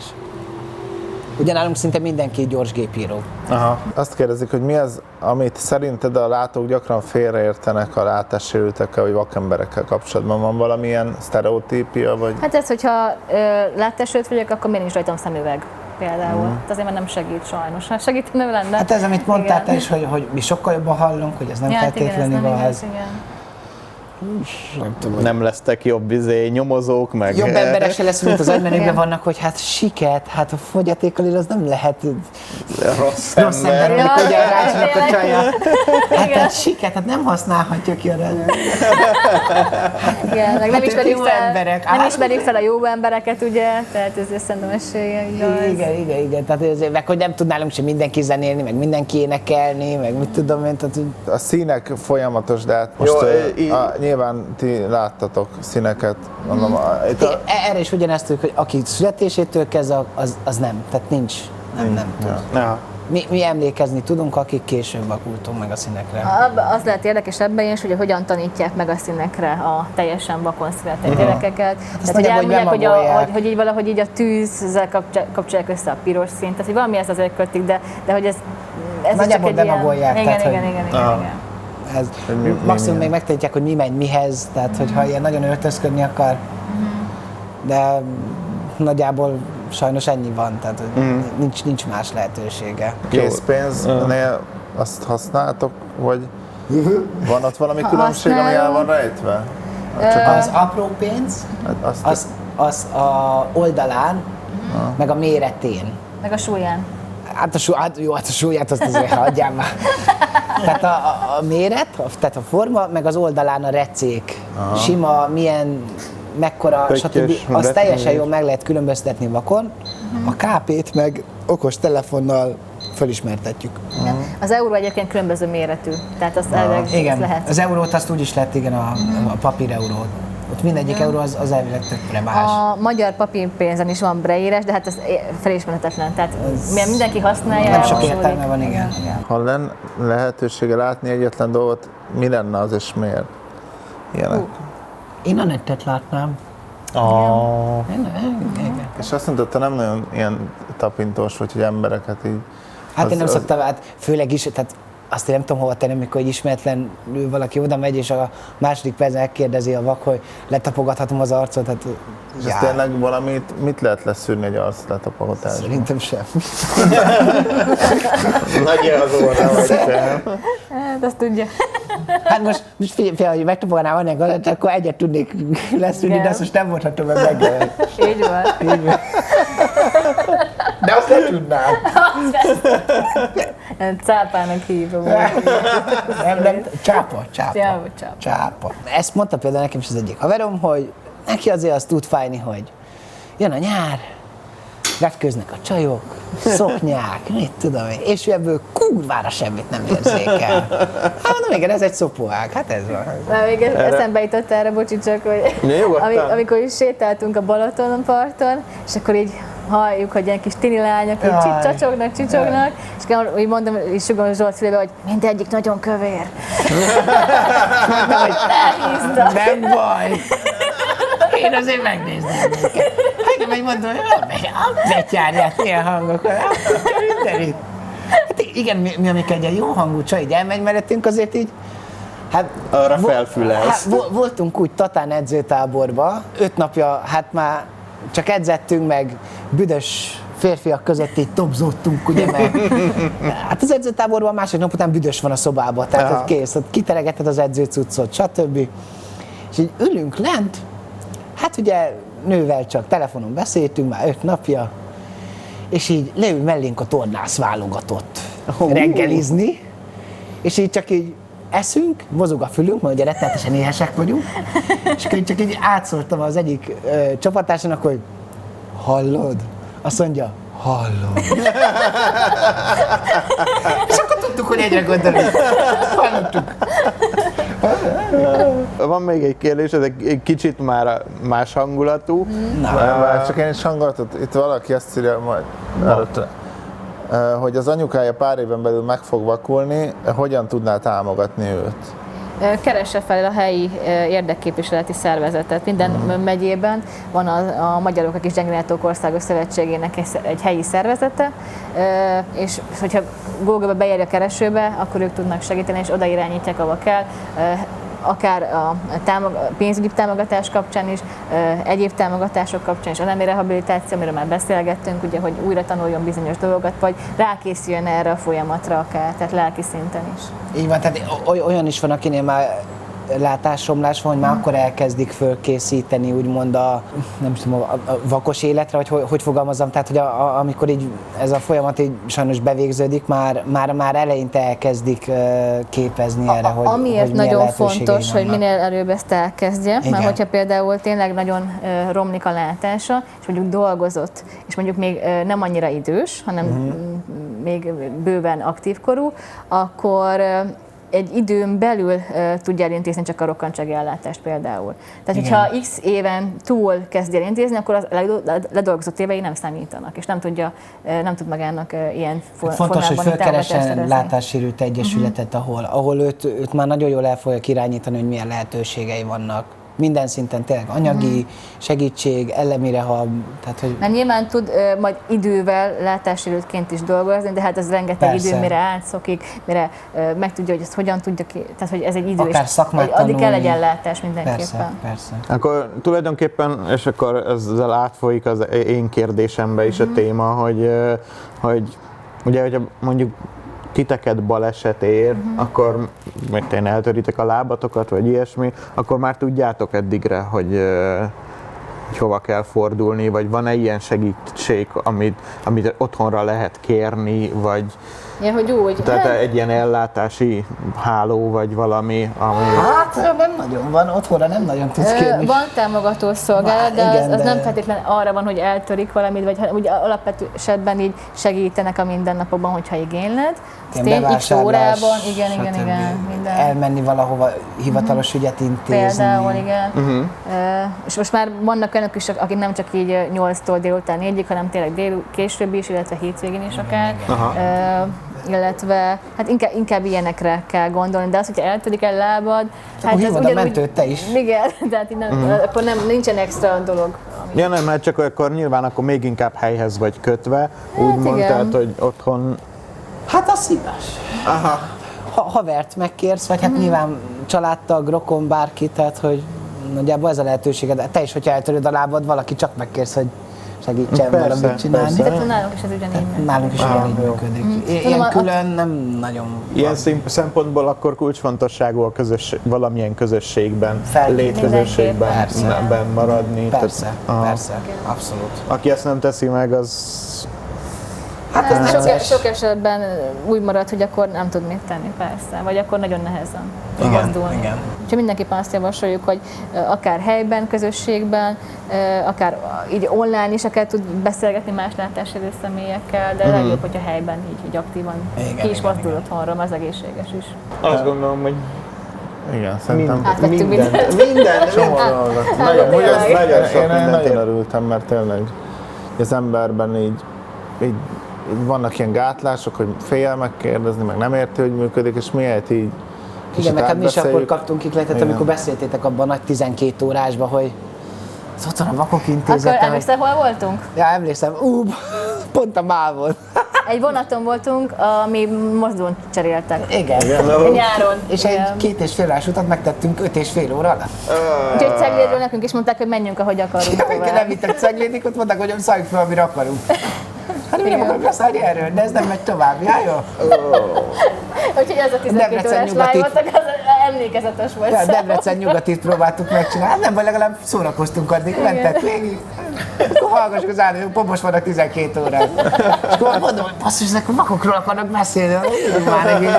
Ugye nálunk szinte mindenki gyors gépíró. Aha. Azt kérdezik, hogy mi az, amit szerinted a látók gyakran félreértenek a látássérültekkel vagy vakemberekkel kapcsolatban? Van valamilyen sztereotípia? Vagy... Hát ez, hogyha ö, látássérült vagyok, akkor miért nincs rajtam szemüveg például. Mm. Hát azért már nem segít sajnos. Ha segítene lenne. Hát ez, amit mondtál te Igen. is, hogy, hogy mi sokkal jobban hallunk, hogy ez nem Ja, hát igen, ez feltétlenül nem igaz. igaz, igen. Nem tudom. Nem lesztek jobb izé, nyomozók, meg... Jobb emberek se lesz, mint az agymenőkben Igen. vannak, hogy hát siket, hát a fogyatékkal él, az nem lehet Rossz Rossz ember, ember. amikor ugye Jaj, rácsnak a tényleg. csaja. Hát Igen. egy siket, hát nem használhatja ki a rendőr. Igen, meg nem Hát ők ismerik jó fel, emberek. nem Á, ismerik fel a jó embereket, ugye, tehát ez szerintem esélye igaz. Igen, igen, igen. Tehát ez, meg hogy nem tudnálunk sem mindenki zenélni, meg mindenki énekelni, meg mit tudom én. Tehát, hogy A színek folyamatos, de hát most Jó, ö, í- a, nyilván ti láttatok színeket. Mondom, a, itt a, erre is ugyanezt tudjuk, hogy aki születésétől kezdve, az, az nem. Tehát nincs. Nem, nem tud. Ja. Mi, mi emlékezni tudunk, akik később vakultunk meg a színekre. Abba, az lehet érdekes ebben is, hogy hogyan tanítják meg a színekre a teljesen vakon született gyerekeket. Tehát, hogy nagyjából, hogy elmondják, hogy, a, bemagolják. hogy, hogy így valahogy így a tűzzel kapcsol- kapcsolják össze a piros színt, tehát hogy valami ezt azért kötik, de, de hogy ez, ez is csak Nagyjából egy ilyen... bemagolják, Igen, tehát, igen, hogy- igen, igen, Aha. igen. Ez, mi- mi maximum milyen? még megtanítják, hogy mi megy mihez, tehát hogyha ilyen nagyon öltözködni akar. De nagyjából sajnos ennyi van, tehát hogy nincs, nincs más lehetősége. készpénznél azt használtok, vagy van ott valami különbség, ami el van rejtve? Az apró pénz, Hát azt az, az a oldalán, meg a méretén. Meg a súlyán. Hát a, sú, hát, jó, hát a súlyát azt azért hagyjál már. Tehát a, a, a méret, a, tehát a forma, meg az oldalán a recék. Aha. Sima, milyen, mekkora, Pöttyös, stb. Azt recék. teljesen jól meg lehet különböztetni vakon. A ká pét meg okos telefonnal fölismertetjük. Igen. Az euró egyébként különböző méretű, tehát azt elvileg azt Igen, lehet. az eurót azt úgy is lett, igen, a, a papír eurót. Ott mindegyik euró az, az elvileg tökre más. A magyar papírpénzen is van breírás, de hát ez felismerhetetlen. Tehát mivel mindenki használja, Nem sok elmosódik. értelme van, igen. Ha lenne lehetősége látni egyetlen dolgot, mi lenne az és miért? Ilyenek. Én a nettet látnám. Oh. Én, igen. És azt mondtad, te nem nagyon ilyen tapintós vagy, hogy embereket így... Hát az- én nem az- szoktam, hát főleg is, tehát azt én nem tudom hova tenni, amikor egy ismeretlen valaki oda megy, és a második percben megkérdezi a vak, hogy letapogathatom az arcot, hát És ez tényleg valamit, mit lehet leszűrni egy arc letapogatásban? szerintem sem. Nagy az óra, vagy sem. Hát azt tudja. Hát most, most figyelj, figyelj, hogy megtapogatnám annak alatt, akkor egyet tudnék leszűrni, Igen. de azt most nem mondhatom meg meg. Így van. Így van. De azt nem tudnám. Cápának hívom. Nem, nem, csápa, csápa. Csápa, csápa. Csápa. Ezt mondta például nekem is az egyik haverom, hogy neki azért az tud fájni, hogy jön a nyár, vetköznek a csajok, szoknyák, mit tudom én, és ő ebből kurvára semmit nem érzékel. Hát mondom, igen, ez egy szopóág, hát ez van. Na, még ez eszembe jutott erre, bocsi csak, hogy Nyugodtan. ami, amikor is sétáltunk a Balatonon parton, és akkor így halljuk, hogy ilyen kis tini lányok így Jaj. csi- csacsognak, csicsognak, és akkor úgy mondom, és sugom Zsolt fülébe, hogy mindegyik nagyon kövér. Elhízta. Nem baj. Én azért megnézném őket. Nekem egy mondom, hogy betyárját ilyen hangok, mindenit. Hát igen, mi, mi amikor egy ilyen jó hangú csaj így elmegy mellettünk, azért így, hát Arra vo- felfülelsz. Hát, vo- voltunk úgy Tatán edzőtáborba, öt napja, hát már csak edzettünk, meg büdös férfiak között így topzottunk, ugye, meg hát az edzőtáborban a második nap után büdös van a szobában, tehát Aha. ott kész, ott kiteregeted az edzőcuccot, stb. És így ülünk lent, hát ugye nővel csak telefonon beszéltünk már öt napja, és így leül mellénk a tornász válogatott reggelizni, és így csak így eszünk, mozog a fülünk, mert ugye rettenetesen éhesek vagyunk, és akkor így csak így átszóltam az egyik ö, csapattársának, hogy hallod? Azt mondja, hallom. És akkor tudtuk, hogy egyre gondolunk. Hallottuk. Van még egy kérdés, ez egy egy kicsit már más hangulatú. Na, Várj, csak én is hangolatot, itt valaki azt írja majd előtte, eh, hogy az anyukája pár éven belül meg fog vakulni, hogyan tudná támogatni őt? Ö, Keresse fel a helyi ö, érdekképviseleti szervezetet. Minden Mhm. megyében van a, a Magyarok a Kis Gyengénlátók Országos Szövetségének egy, sz- egy helyi szervezete, ö, és hogyha Google-be beírja a keresőbe, akkor ők tudnak segíteni, és oda irányítják, ahova kell. Ö, akár a támog, a pénzügyi támogatás kapcsán is, ö, egyéb támogatások kapcsán is, a nemi rehabilitáció, amiről már beszélgettünk, ugye, hogy újra tanuljon bizonyos dolgokat, vagy rákészüljön erre a folyamatra akár, tehát lelki szinten is. így van, tehát oly- olyan is van, akinél már látásromlás van, hogy már akkor elkezdik fölkészíteni úgymond a, nem is tudom, a, a vakos életre, vagy hogy, hogy fogalmazom, tehát hogy a, a, amikor így ez a folyamat így sajnos bevégződik, már, már, már eleinte elkezdik uh, képezni erre, hogy, Amiért hogy milyen nagyon fontos, lehetőségei hogy vannak. minél előbb ezt elkezdje, Igen. mert hogyha például tényleg nagyon uh, romlik a látása, és mondjuk dolgozott, és mondjuk még uh, nem annyira idős, hanem uh-huh. még bőven aktívkorú, akkor uh, egy időn belül uh, tudja elintézni csak a rokkantsági ellátást például. Tehát, Igen. hogyha x éven túl kezdi elintézni, akkor az ledolgozott évei nem számítanak, és nem tudja, uh, nem tud magának uh, ilyen for- Fontos, hogy formában fölkeressen látássérült egyesületet, uh-huh. ahol, ahol őt, őt már nagyon jól el fogja irányítani, hogy milyen lehetőségei vannak. Minden szinten tényleg anyagi segítség, ellenrehab, tehát hogy... Mert nyilván tud uh, majd idővel látássérültként is dolgozni, de hát az rengeteg Persze. idő, mire átszokik, mire uh, megtudja, hogy ezt hogyan tudja ki, tehát hogy ez egy idő, Akár és szakmát addig kell egy tanulni. ellátás mindenképpen. Persze, persze. Akkor tulajdonképpen, és akkor ezzel átfolyik az én kérdésembe is a téma, hogy, hogy ugye, hogyha mondjuk titeket baleset ér, uh-huh. akkor mert én eltöritek a lábatokat, vagy ilyesmi, akkor már tudjátok eddigre, hogy, hogy hova kell fordulni, vagy van-e ilyen segítség, amit, amit otthonra lehet kérni, vagy Ja, hogy úgy. tehát egy ilyen ellátási háló, vagy valami, ami... Hát nem nagyon van, otthonra nem nagyon tudsz kérni. Van támogató szolgálat, de, igen, az, az de- nem feltétlenül arra van, hogy eltörik valamit, vagy úgy alapvető esetben így segítenek a mindennapokban, hogyha igényled. Ilyen Tény, x bevásárlás, órában, igen, igen, stb. igen, minden. Elmenni valahova, hivatalos ügyet intézni. Például, igen. Uh-huh. Uh, és most már vannak olyanok is, akik nem csak így nyolctól délután négyig, hanem tényleg dél, később is, illetve hétvégén is akár. Uh, illetve hát inkább, inkább ilyenekre kell gondolni, de az, hogyha eltörik el lábad, hát Akkor ez hívod a mentőt te is. Igen, tehát így nem, uh-huh. akkor nem, nincsen extra dolog. Ami... Ja nem, mert csak akkor nyilván akkor még inkább helyhez vagy kötve, úgymond, igen. tehát hogy otthon... Hát az szíves. Aha. Ha, havert megkérsz, vagy hát nyilván családtag, rokon, bárki, tehát hogy nagyjából ez a lehetőséged. Te is, hogyha eltöröd a lábad, valaki csak megkérsz, hogy segítsen Persze, valamit csinálni. persze. Tehát nálunk is ez ugyanígy megy. Nálunk is ugyanígy működik. I- Ilyen Tudom, külön nem nagyon Ilyen szim- szempontból akkor kulcsfontosságú a közös, valamilyen közösségben, Fel- létkezőségben Mindenképpen. ben maradni. Persze, Tehát, aha. persze, abszolút. Aki ezt nem teszi meg, az... Hát Hát ez sok, nem sok esetben úgy marad, hogy akkor nem tud mit tenni, persze, vagy akkor nagyon nehezen tud Igen, mozdulni. igen. Úgyhogy mindenképpen azt javasoljuk, hogy ö, akár helyben, közösségben, ö, akár így online is akár tud beszélgetni más látássérült személyekkel, de legjobb, hogyha helyben így, így aktívan Igen, ki is igen, mozdul otthonról, az egészséges is. Azt gondolom, hogy Igen, szerintem. Átvettünk minden, mindent. minden, Csomó minden. dolgot. Nagyon, tényleg. nagyon, nagyon sok Én mindent nagyon ér. örültem, mert tényleg az emberben így, így, így vannak ilyen gátlások, hogy fél megkérdezni, meg nem érti, hogy működik, és miért így Igen, kicsit meg hát mi is akkor átbeszéljük. kaptunk ikletet, Igen. amikor beszéltétek abban a nagy tizenkét órásba, hogy az otthon a vakok Akkor intézete. hogy- emlékszel, hol voltunk? Ja, emlékszem, ú, pont a mávon. Egy vonaton voltunk, ami mozdulón cseréltek. Igen. Nyáron. És Igen. egy két és fél órás utat megtettünk öt és fél óra alatt. Úgyhogy Ceglédről nekünk is mondták, hogy menjünk, ahogy akarunk Ja, igen, nem tovább. vittek Ceglédik, ott mondták, hogy szálljunk fel, amire akarunk. Hát mi nem akarunk leszállni erről, de ez nem megy tovább, já, jó? Úgyhogy ez a tizenkét Debrecen órás nyugati- live voltak, az emlékezetes volt. Ja, számomra. Debrecen nyugatit próbáltuk megcsinálni, hát nem baj, legalább szórakoztunk addig, mentek végig. Akkor hallgassuk az álló, pomos vannak tizenkét órát. És akkor mondom, hogy basszus, ezek a vakokról akarnak beszélni, hogy már egész.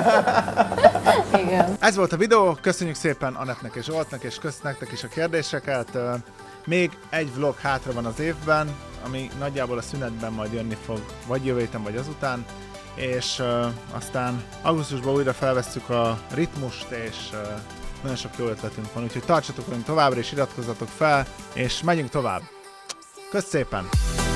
Igen. Ez volt a videó, köszönjük szépen Anettnek és Zsoltnak, és köszönjük nektek is a kérdéseket. Ö, Még egy vlog hátra van az évben, ami nagyjából a szünetben majd jönni fog, vagy jövő héten, vagy azután. És uh, aztán augusztusban újra felvesszük a ritmust, és uh, nagyon sok jó ötletünk van, úgyhogy tartsatok velünk továbbra, és iratkozzatok fel, és megyünk tovább. Kösz szépen!